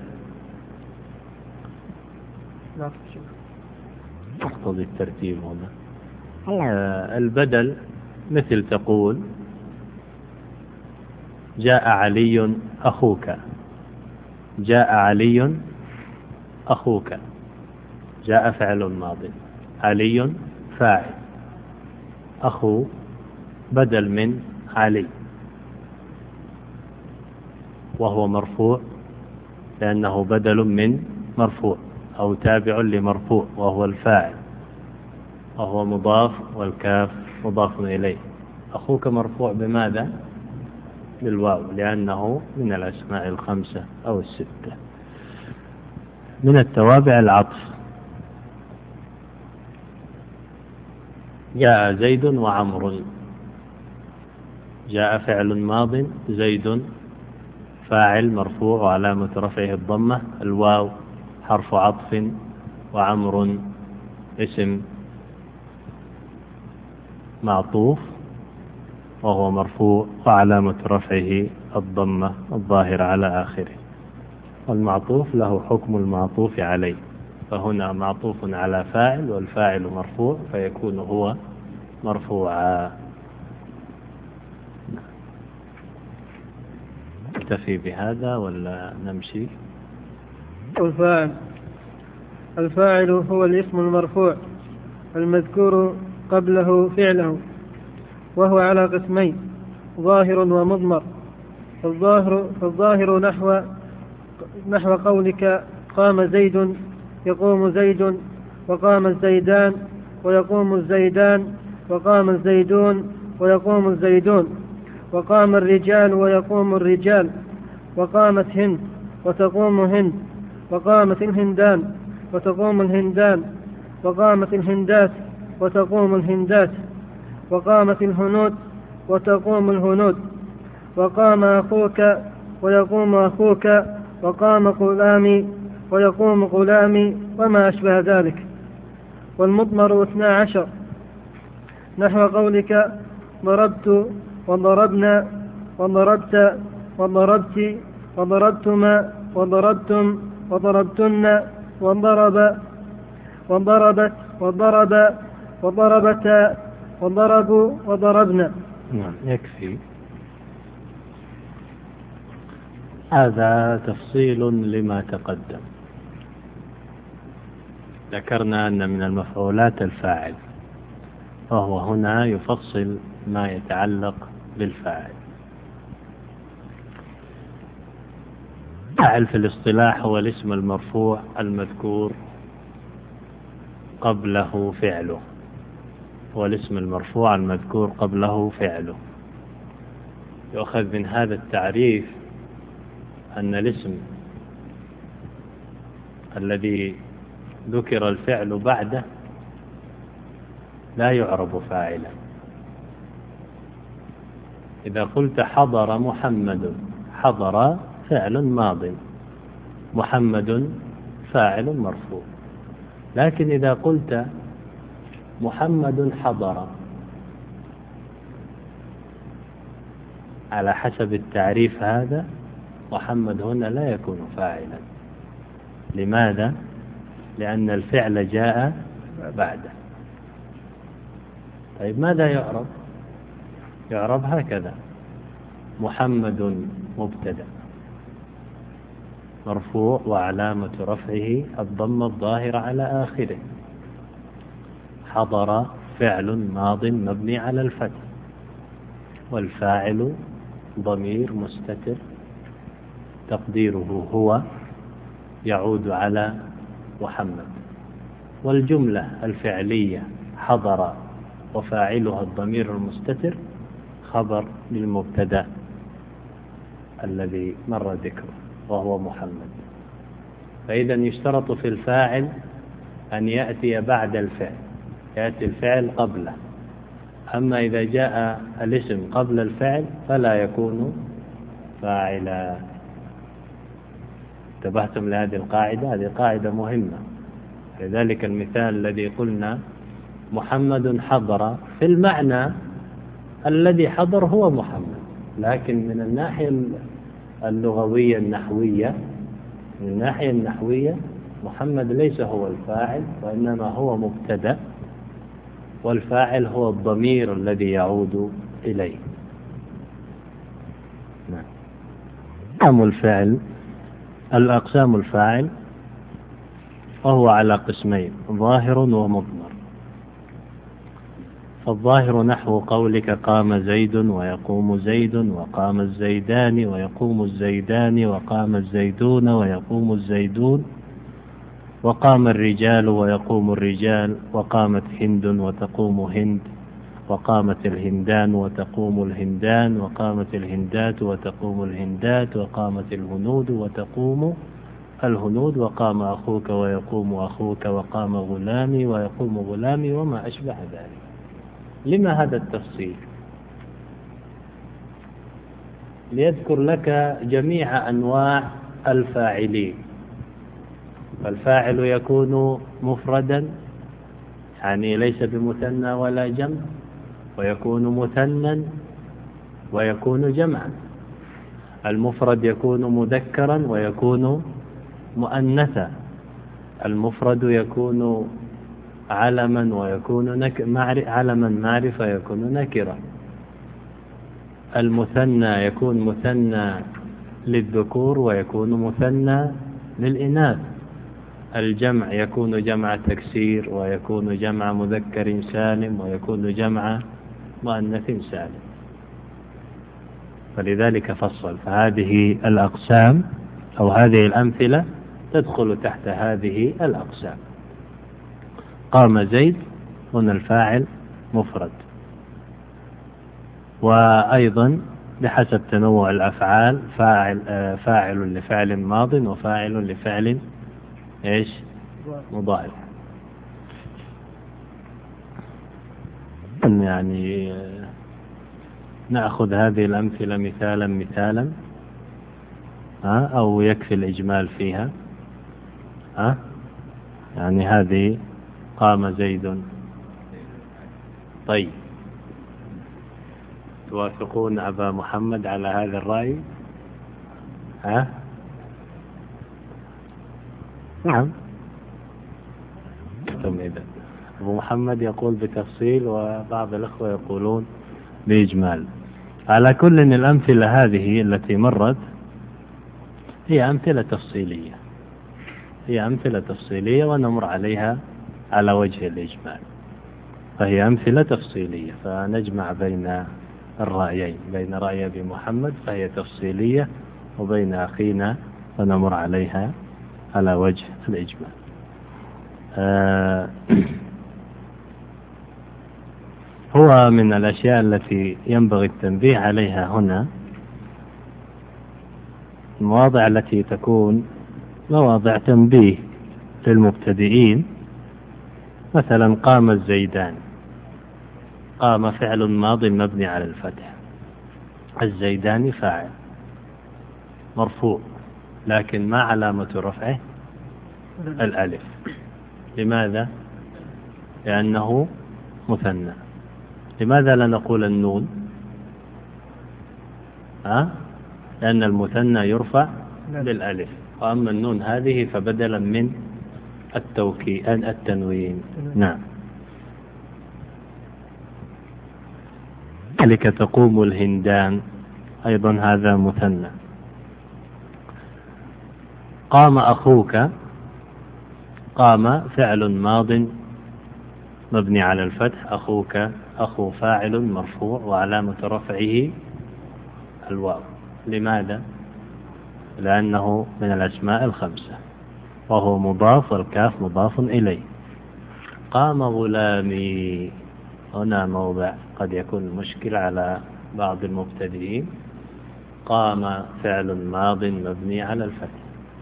اقتضي الترتيب هنا. البدل مثل تقول جاء علي أخوك. جاء علي أخوك. جاء فعل ماض، علي فاعل، أخو بدل من علي، وهو مرفوع لأنه بدل من مرفوع أو تابع لمرفوع وهو الفاعل، وهو مضاف والكاف مضاف إليه. أخوك مرفوع بماذا؟ بالواو، لأنه من الأسماء الخمسة أو الستة. من التوابع العطف. جاء زيد وعمر. جاء فعل ماض زيد فاعل مرفوع وعلامة رفعه الضمة، الواو حرف عطف، وعمر اسم معطوف وهو مرفوع وعلامة رفعه الضمة الظاهرة على آخره، والمعطوف له حكم المعطوف عليه، فهنا معطوف على فاعل والفاعل مرفوع فيكون هو مرفوعا. نكتفي بهذا ولا نمشي؟ الفاعل الفاعل هو الاسم المرفوع المذكور قبله فعله، وهو على قسمين: ظاهر ومضمر. فالظاهر, فالظاهر نحو نحو قولك قام زيد يقوم زيد، وقام الزيدان ويقوم الزيدان، وقام الزيدون ويقوم الزيدون، وقام الرجال ويقوم الرجال، وقامت هند وتقوم هند، وقامت الهندان وتقوم الهندان، وقامت الهندات وتقوم الهندات، وقامت الهنود وتقوم الهنود، وقام أخوك ويقوم أخوك، وقام غلامي ويقوم غلامي، وما أشبه ذلك. والمضمر اثنا عشر نحو قولك ضربت وضربنا وضربت وضربت وضربتما وضربتم وضربتن وضرب وضربت وضرب وضربتا وضربوا وضربنا. نعم، يكفي. هذا تفصيل لما تقدم. ذكرنا أن من المفعولات الفاعل، وهو هنا يفصل ما يتعلق بالفاعل. فاعل في الاصطلاح هو الاسم المرفوع المذكور قبله فعله، هو الاسم المرفوع المذكور قبله فعله. يؤخذ من هذا التعريف أن الاسم الذي ذكر الفعل بعده لا يعرب فاعلا. إذا قلت حضر محمد، حضر فعل ماض، محمد فاعل مرفوع. لكن إذا قلت محمد حضر، على حسب التعريف هذا محمد هنا لا يكون فاعلا. لماذا؟ لأن الفعل جاء بعده. طيب ماذا يعرب؟ يعرب هكذا: محمد مبتدأ مرفوع وعلامة رفعه الضمة الظاهرة على آخره، حضر فعل ماض مبني على الفتح، والفاعل ضمير مستتر تقديره هو يعود على محمد. والجملة الفعلية حضر وفاعلها الضمير المستتر خبر للمبتدأ الذي مر ذكره وهو محمد. فإذا يشترط في الفاعل أن يأتي بعد الفعل، يأتي الفعل قبله. أما إذا جاء الاسم قبل الفعل فلا يكون فاعلا. انتبهتم لهذه القاعدة؟ هذه قاعدة مهمة. لذلك المثال الذي قلنا محمد حضر، في المعنى الذي حضر هو محمد، لكن من الناحية اللغوية النحوية، من الناحية النحوية محمد ليس هو الفاعل، وإنما هو مبتدأ، والفاعل هو الضمير الذي يعود إليه. نعم. الفعل الأقسام الفاعل وهو على قسمين: ظاهر ومضمر. فالظاهر نحو قولك قام زيد ويقوم زيد، وقام الزيدان ويقوم الزيدان، وقام الزيدون ويقوم الزيدون، وقام الرجال ويقوم الرجال، وقامت هند وتقوم هند، وقامت الهندان وتقوم الهندان، وقامت الهندات وتقوم الهندات، وقامت الهنود وتقوم الهنود، وقام أخوك ويقوم أخوك، وقام غلامي ويقوم غلامي، وما أشبه ذلك. لما هذا التفصيل؟ ليذكر لك جميع أنواع الفاعلين. فالفاعل يكون مفردا يعني ليس بمثنى ولا جمع، ويكون مثنى ويكون جمعا. المفرد يكون مذكرا ويكون مؤنثا. المفرد يكون علما ويكون نك... معر... علما معرفة يكون نكرة. المثنى يكون مثنى للذكور ويكون مثنى للإناث. الجمع يكون جمع تكسير ويكون جمع مذكر سالم ويكون جمع مؤنث سالم. فلذلك فصل. فهذه الأقسام أو هذه الأمثلة تدخل تحت هذه الأقسام. قام زيد، هنا الفاعل مفرد. وأيضا بحسب تنوع الأفعال فاعل فاعل لفعل ماض وفاعل لفعل ايش مضارع. يعني نأخذ هذه الأمثلة مثالا مثالا ها أو يكفي الإجمال فيها. ها يعني هذه قام زيد. طيب، توافقون أبا محمد على هذا الرأي؟ ها نعم. ثم إذا أبو محمد يقول بتفصيل وبعض الأخوة يقولون بإجمال. على كل الأمثلة هذه التي مرت هي أمثلة تفصيلية، هي أمثلة تفصيلية ونمر عليها على وجه الإجمال. فهي أمثلة تفصيلية، فنجمع بين الرأيين، بين رأي أبي محمد فهي تفصيلية وبين أخينا فنمر عليها على وجه الإجمال. آه هو من الأشياء التي ينبغي التنبيه عليها هنا المواضع التي تكون مواضع تنبيه للمبتدئين. مثلا قام الزيدان، قام فعل ماض مبني على الفتح، الزيدان فاعل مرفوع، لكن ما علامة رفعه؟ الألف. لماذا؟ لأنه مثنى. لماذا لا نقول النون؟ ها؟ لأن المثنى يرفع بالألف، وأما النون هذه فبدلا من التوكيد التنوين. نعم. ذلك تقوم الهندان، أيضا هذا مثنى. قام أخوك، قام فعل ماض مبني على الفتح، أخوك أخو فاعل مرفوع وعلامة رفعه الواو. لماذا؟ لأنه من الأسماء الخمسة وهو مضاف والكاف مضاف إليه. قام غلامي، هنا موضع قد يكون مشكل على بعض المبتدئين. قام فعل ماض مبني على الفتح،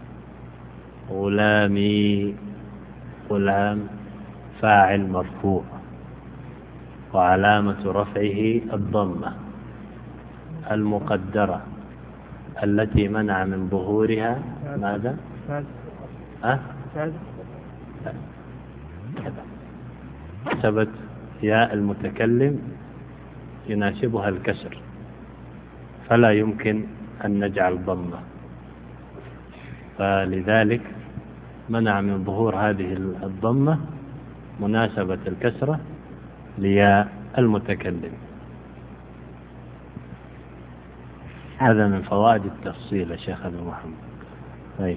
غلامي غلام فاعل مرفوع وعلامة رفعه الضمة المقدرة التي منع من ظهورها ماذا؟ أه؟ ثبت ياء المتكلم يناسبها الكسر، فلا يمكن أن نجعل ضمة، فلذلك منع من ظهور هذه الضمة مناسبة الكسرة لياء المتكلم. هذا من فوائد التفصيل يا شيخ أبو محمد. طيب،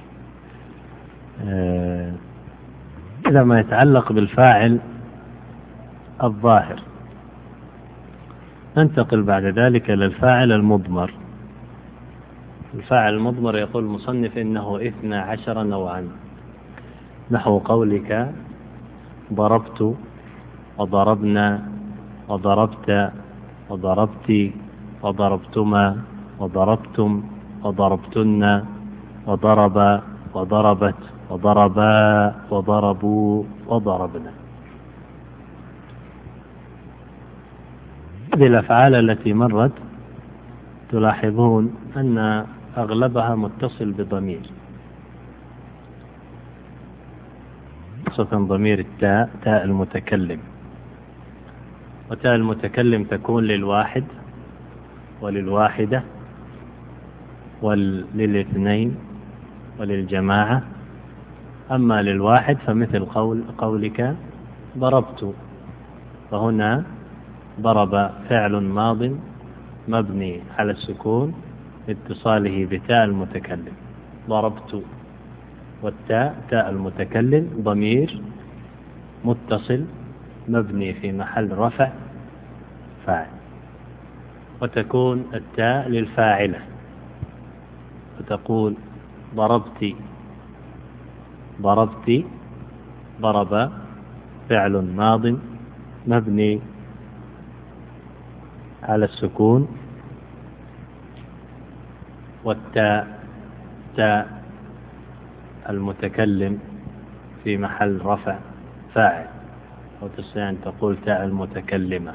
آه إذا ما يتعلق بالفاعل الظاهر ننتقل بعد ذلك إلى الفاعل المضمر. الفاعل المضمر يقول المصنف إنه اثنا عشر نوعا، نحو قولك ضربت وضربنا وضربت وضربت وضربتما وضربتم وضربتن وضرب وضربت وضربا وضربوا وضربنا. هذه الأفعال التي مرت تلاحظون أن أغلبها متصل بضمير، خاصة ضمير التاء، تاء المتكلم. وتاء المتكلم تكون للواحد وللواحدة وللاثنين وللجماعة. أما للواحد فمثل قول قولك ضربت، فهنا ضرب فعل ماض مبني على السكون لاتصاله بتاء المتكلم، ضربت. والتاء تاء المتكلم ضمير متصل مبني في محل رفع فاعل. وتكون التاء للفاعلة، فتقول ضربت، ضربت، ضرب فعل ماض مبني على السكون، والتاء تاء المتكلم في محل رفع فاعل. أو تستطيع أن تقول تاء المتكلمة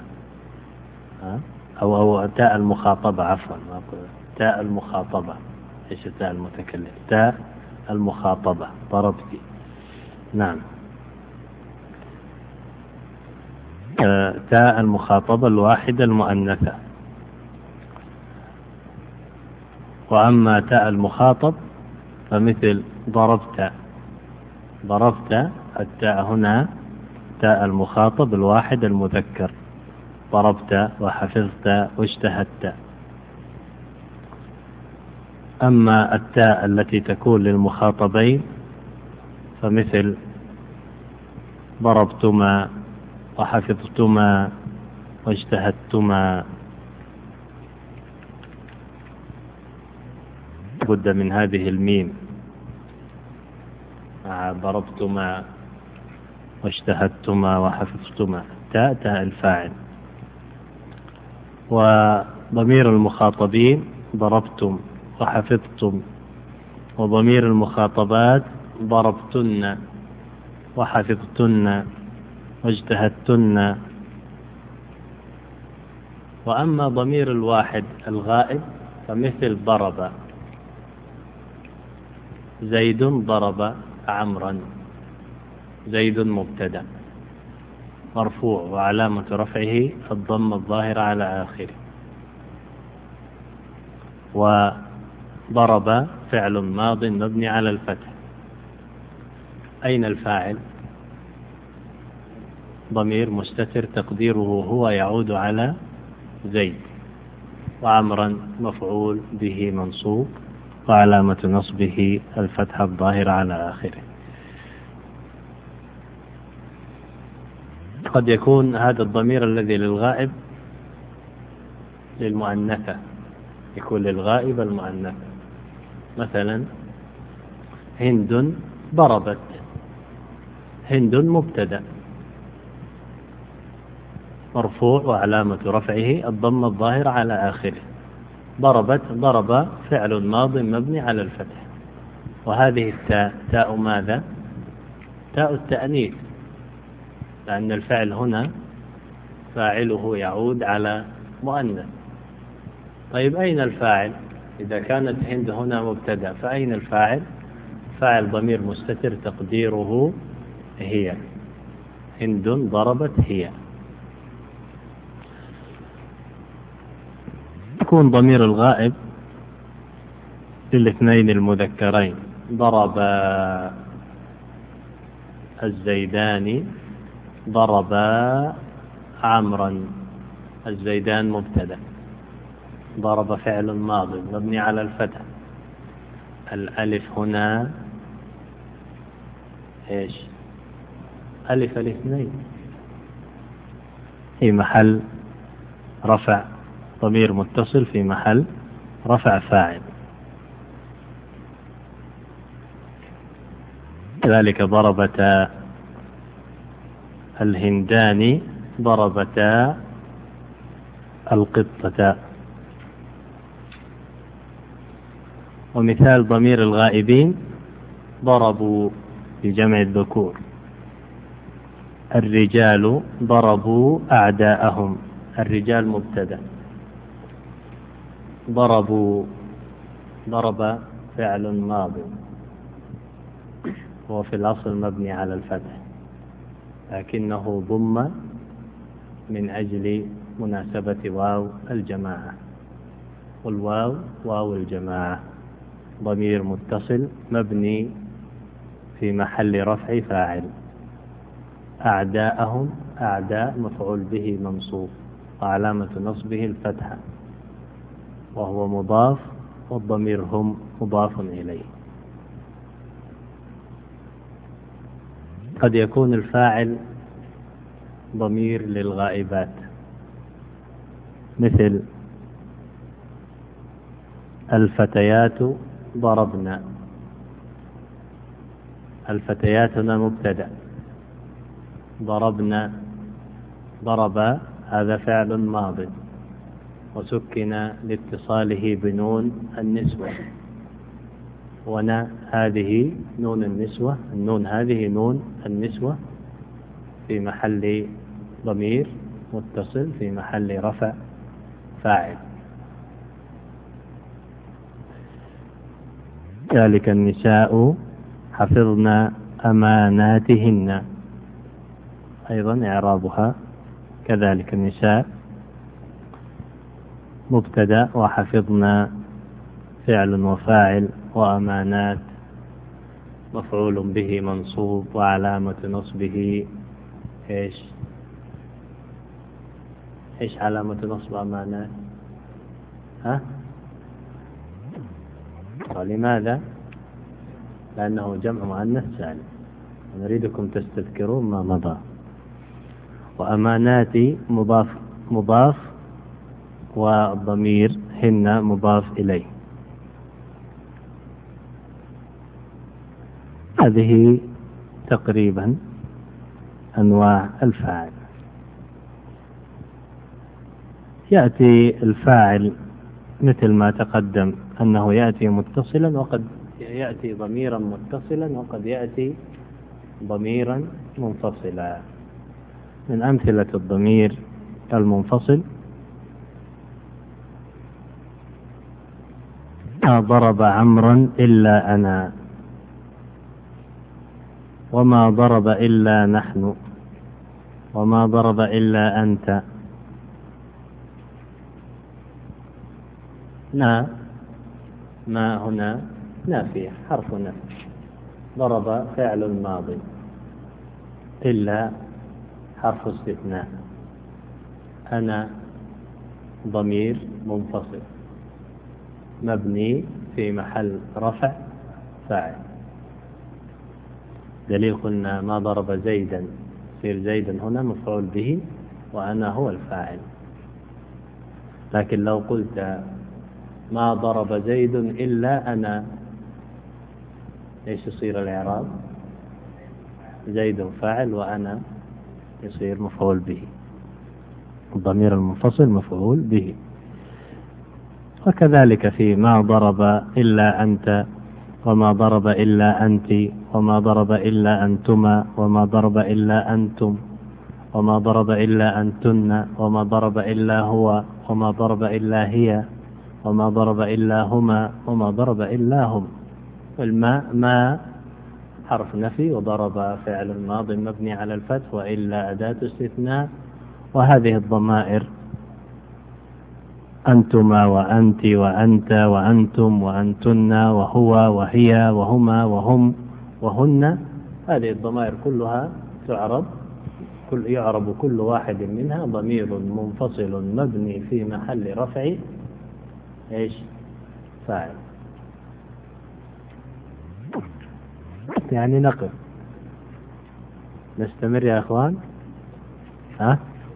أو أو تاء المخاطبة، عفوا تاء المخاطبة، إيش تاء المتكلم؟ تاء المخاطبة، ضربتي. نعم، تاء المخاطبة الواحدة المؤنثة. وأما تاء المخاطب فمثل ضربت، ضربت، التاء هنا تاء المخاطب الواحد المذكر، ضربت وحفظت واجتهدت. أما التاء التي تكون للمخاطبين فمثل ضربتما وحفظتما واجتهدتما. بد من هذه الميم مع ضربتما واجتهدتما وحفظتما، تاء تاء الفاعل. وضمير المخاطبين ضربتم وحفظتم، وضمير المخاطبات ضربتن وحفظتن واجتهدتن. وأما ضمير الواحد الغائب فمثل ضرب، زيد ضرب عمرا، زيد مبتدأ مرفوع وعلامة رفعه الضم الظاهرة على آخره. وضرب فعل ماض مبني على الفتح. أين الفاعل؟ ضمير مستتر تقديره هو يعود على زيد. وعمرا مفعول به منصوب وعلامة نصبه الفتحة الظاهرة على آخره. قد يكون هذا الضمير الذي للغائب للمؤنثة، يكون للغائب المؤنثة. مثلا هند ضربت، هند مبتدأ مرفوع وعلامة رفعه الضم الظاهر على آخره. ضربت، ضرب فعل ماض مبني على الفتح. وهذه التاء تاء ماذا؟ تاء التأنيث، لأن الفعل هنا فاعله يعود على مؤنث. طيب أين الفاعل؟ إذا كانت هند هنا مبتدأ فأين الفاعل؟ فاعل ضمير مستتر تقديره هي، هند ضربت هي. يكون ضمير الغائب للاثنين المذكرين، ضرب الزيدان، ضرب عمرا، الزيدان مبتدأ، ضرب فعل ماضي مبني على الفتح. الألف هنا إيش؟ ألف الاثنين في محل رفع، ضمير متصل في محل رفع فاعل. كذلك ضربتا الهندان، ضربتا القطة. ومثال ضمير الغائبين ضربوا بجمع الذكور، الرجال ضربوا أعداءهم، الرجال مبتدأ ضربوا، ضرب فعل ماض هو في الأصل مبني على الفتح، لكنه ضم من أجل مناسبة واو الجماعة، والواو واو الجماعة ضمير متصل مبني في محل رفع فاعل. أعداءهم، أعداء مفعول به منصوب وعلامة نصبه الفتحة، وهو مضاف، والضمير هم مضاف إليه. قد يكون الفاعل ضمير للغائبات، مثل الفتيات ضربنا. الفتيات هنا مبتدأ، ضربنا، ضرب هذا فعل ماض وسكن لاتصاله بنون النسوة، ونا هذه نون النسوة، النون هذه نون النسوة في محل ضمير متصل في محل رفع فاعل. ذلك النساء حفظنا أماناتهن، أيضا إعرابها كذلك. النساء مبتدأ وحفظنا فعل وفاعل، وأمانات مفعول به منصوب وعلامة نصبه إيش؟ إيش علامة نصب أمانات؟ ها؟ ولماذا؟ لأنه جمع مؤنث سالم، نريدكم تستذكرون ما مضى. وأماناتي مضاف مضاف والضمير هن مضاف إليه. هذه تقريبا أنواع الفاعل. يأتي الفاعل مثل ما تقدم أنه يأتي متصلا، وقد يأتي ضميرا متصلا، وقد يأتي ضميرا منفصلا. من أمثلة الضمير المنفصل: ما ضرب عمرا إلا أنا، وما ضرب إلا نحن، وما ضرب إلا أنت. نا ما هنا نافية، حرف نفي. ضرب فعل ماضي، إلا حرف استثناء. أنا ضمير منفصل مبني في محل رفع فاعل. دليل قلنا ما ضرب زيدا، يصير زيدا هنا مفعول به وأنا هو الفاعل. لكن لو قلت ما ضرب زيد إلا أنا، ايش يصير الإعراب؟ زيد فاعل وأنا يصير مفعول به، الضمير المنفصل مفعول به. وكذلك في ما ضرب إلا أنت، وما ضرب إلا أنت، وما ضرب إلا أنتما، وما ضرب إلا أنتم، وما ضرب إلا أنتن، وما ضرب إلا هو، وما ضرب إلا هي، وما ضرب إلا هما، وما ضرب إلا هم. والماء ما حرف نفي، وضرب فعل ماض مبني على الفتح، وإلا أداة استثناء. وهذه الضمائر أنتما وأنت وأنت وأنتم وأنتن وهو وهي وهما وهم وهن، هذه الضمائر كلها تعرب، كل يعرب كل واحد منها ضمير منفصل مبني في محل رفع ايش؟ فاعل. يعني نقف، نستمر يا اخوان. ها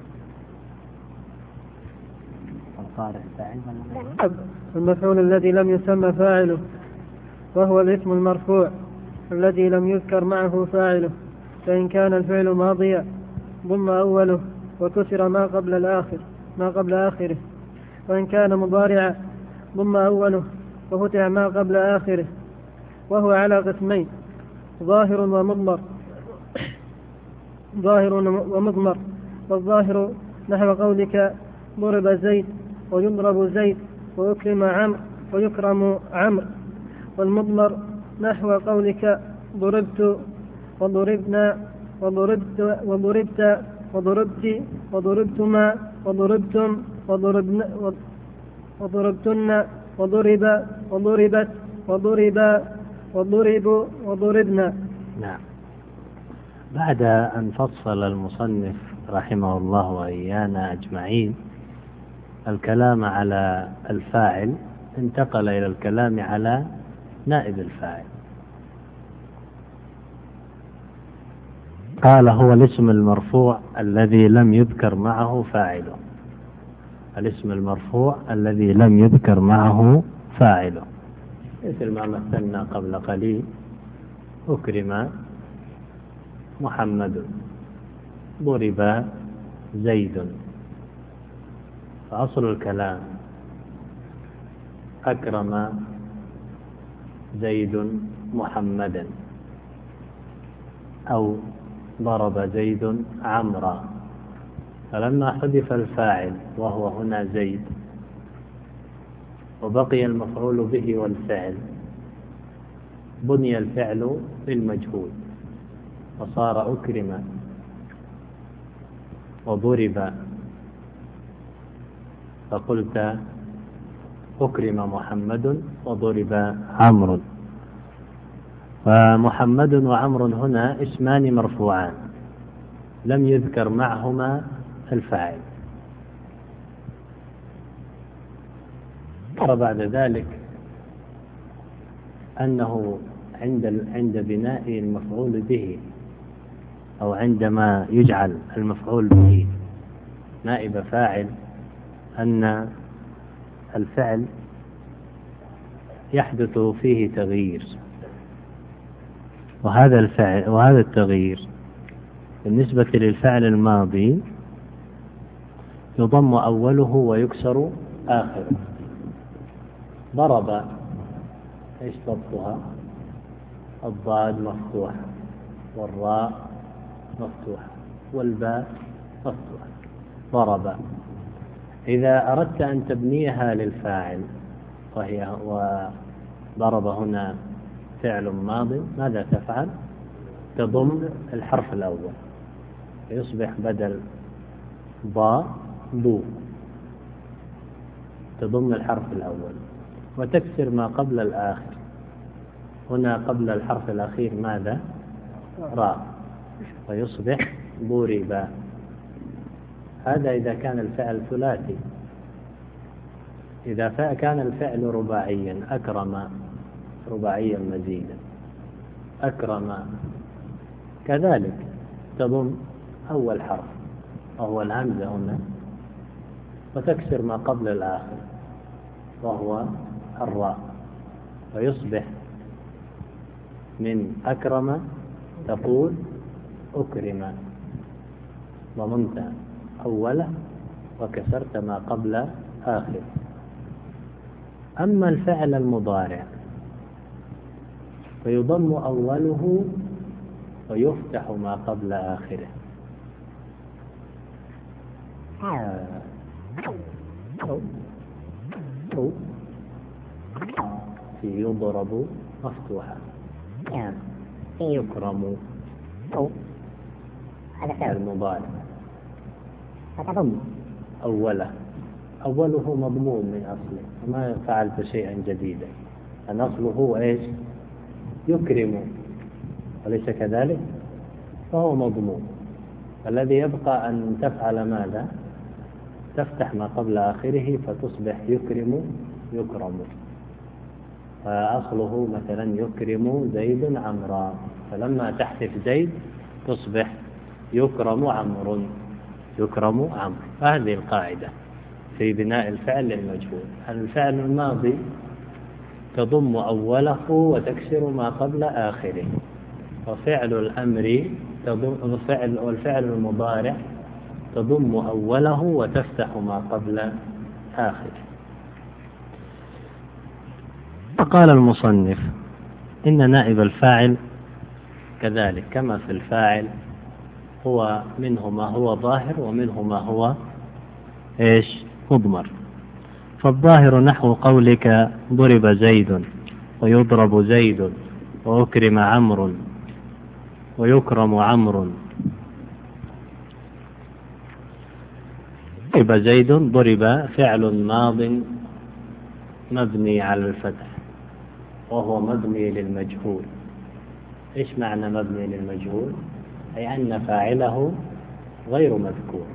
المفعول الذي لم يسمى فاعله، وهو الاسم المرفوع الذي لم يذكر معه فاعله، فإن كان الفعل ماضيا ضم أوله وكسر ما قبل الآخر ما قبل آخره، وإن كان مضارعا ضم أوله وفتح ما قبل آخره، وهو على قسمين: ظاهر ومضمر. ظاهر ومضمر. والظاهر نحو قولك ضرب زيد ويضرب زيد وأكرم عمرو ويكرم عمرو. والمضمر نحو قولك ضربت وضربنا وضربت وضربت وضربت وضربتما وضربتم وضربن وضربتن وضرب وضربت وضرب وضربوا وضربنا. نعم. بعد أن فصل المصنف رحمه الله وإيانا أجمعين الكلام على الفاعل، انتقل إلى الكلام على نائب الفاعل. قال: هو الاسم المرفوع الذي لم يذكر معه فاعله. الاسم المرفوع الذي لم يذكر معه فاعله، مثل ما مثلنا قبل قليل: أكرم محمد، ضرب زيد. فأصل الكلام: أكرم زيد محمدا، أو ضرب زيد عمرا. فلما حذف الفاعل وهو هنا زيد وبقي المفعول به والفعل، بني الفعل بالمجهول فصار أكرم وضرب، فقلت أكرم محمد وضرب عمرو. فمحمد وعمر هنا اسمان مرفوعان لم يذكر معهما الفاعل. وبعد ذلك أنه عند عند بناء المفعول به، أو عندما يجعل المفعول به نائب فاعل، أن الفعل يحدث فيه تغيير، وهذا الفعل وهذا التغيير بالنسبة للفعل الماضي يضم أوله ويكسر آخره. ضرب، ايش ضبطها؟ الضاد مفتوحة والراء مفتوحة والباء مفتوحة. ضرب. إذا أردت أن تبنيها للفاعل وهي وضرب هنا فعل ماض، ماذا تفعل؟ تضم الحرف الأول فيصبح بدل ضاء ضو، تضم الحرف الأول وتكسر ما قبل الآخر. هنا قبل الحرف الأخير ماذا؟ راء، فيصبح ضرب. هذا إذا كان الفعل ثلاثي. إذا كان الفعل رباعيا: أكرم رباعيا مزيدا، أكرم، كذلك تضم أول حرف وهو الهمزة هنا وتكسر ما قبل الآخر وهو الراء، فيصبح من أكرم تقول أكرم، ضمنت أوله وكسرت ما قبل آخر. أما الفعل المضارع فيضم أوله ويفتح ما قبل آخره. أو أو في يضرب مفتوحة، في يكرم، أو هذا فعل مضارع فتضم أوله. أوله مضمون من أصله، ما فعلت شيئا جديدا، أن أصله إيش؟ يكرم، وليس كذلك؟ فهو مضمون. الذي يبقى أن تفعل ماذا؟ تفتح ما قبل آخره فتصبح يكرم يكرم. فأصله مثلا يكرم زيد عمرا، فلما تحذف زيد تصبح يكرم عمرو، يكرم عمرو. هذه القاعدة في بناء الفعل للمجهول. الفعل الماضي تضم أوله وتكسر ما قبل آخره، وفعل الأمر تضم فعل والفعل المضارع تضم أوله وتفتح ما قبل آخره. فقال المصنف: إن نائب الفاعل كذلك كما في الفاعل هو منه ما هو ظاهر ومنه ما هو إيش؟ مضمر. فالظاهر نحو قولك ضرب زيد ويضرب زيد وأكرم عمرو ويكرم عمرو. ضرب زيد ضرب فعل ماض مبني على الفتح وهو مبني للمجهول. إيش معنى مبني للمجهول؟ أي أن فاعله غير مذكور.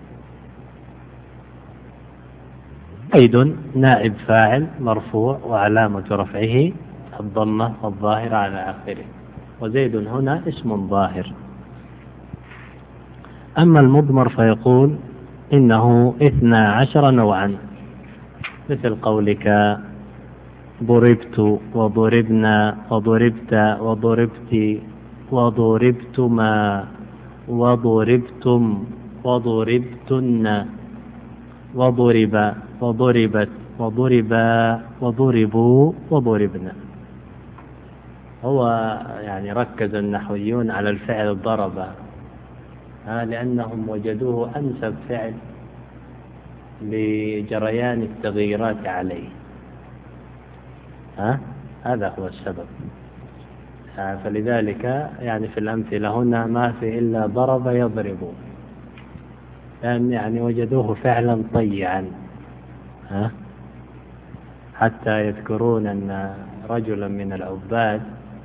زيد نائب فاعل مرفوع وعلامة رفعه الضمة الظاهرة على آخره، وزيد هنا اسم ظاهر. أما المضمر فيقول إنه اثنا عشر نوعا، مثل قولك ضربت وضربنا وضربت وضربت وضربتما وضربتم وضربتن وضرب وضربت وضربا وضربوا وضربنا. هو يعني ركز النحويون على الفعل الضرب لأنهم وجدوه أنسب فعل لجريان التغييرات عليه. ها؟ هذا هو السبب. فلذلك يعني في الأمثلة هنا ما في إلا ضرب يضرب، لأن يعني وجدوه فعلا طيعا. ها؟ حتى يذكرون أن رجلا من العباد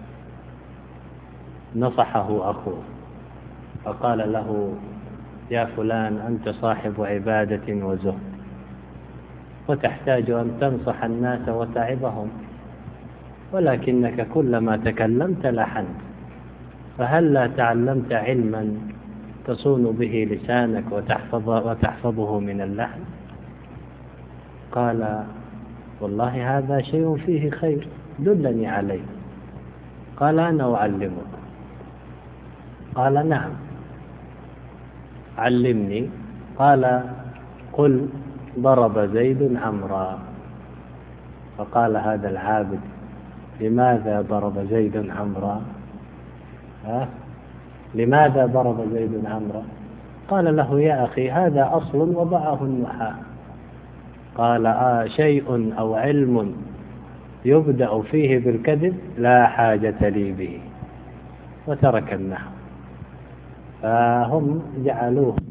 نصحه أخوه فقال له: يا فلان، أنت صاحب عبادة وزهد وتحتاج أن تنصح الناس وتعظهم، ولكنك كلما تكلمت لحنت، فهل لا تعلمت علما تصون به لسانك وتحفظ وتحفظه من اللحن؟ قال: والله هذا شيء فيه خير، دلني عليه. قال: أنا أعلمك. قال: نعم، علمني. قال: قل ضرب زيد عمرا. فقال هذا العابد: لماذا ضرب زيد عمرا؟ ها؟ لماذا ضرب زيد عمرا؟ قال له: يا أخي، هذا أصل وضعه النحاة. قال: آه شيء أو علم يبدأ فيه بالكذب لا حاجة لي به، وترك النحو. فهم جعلوه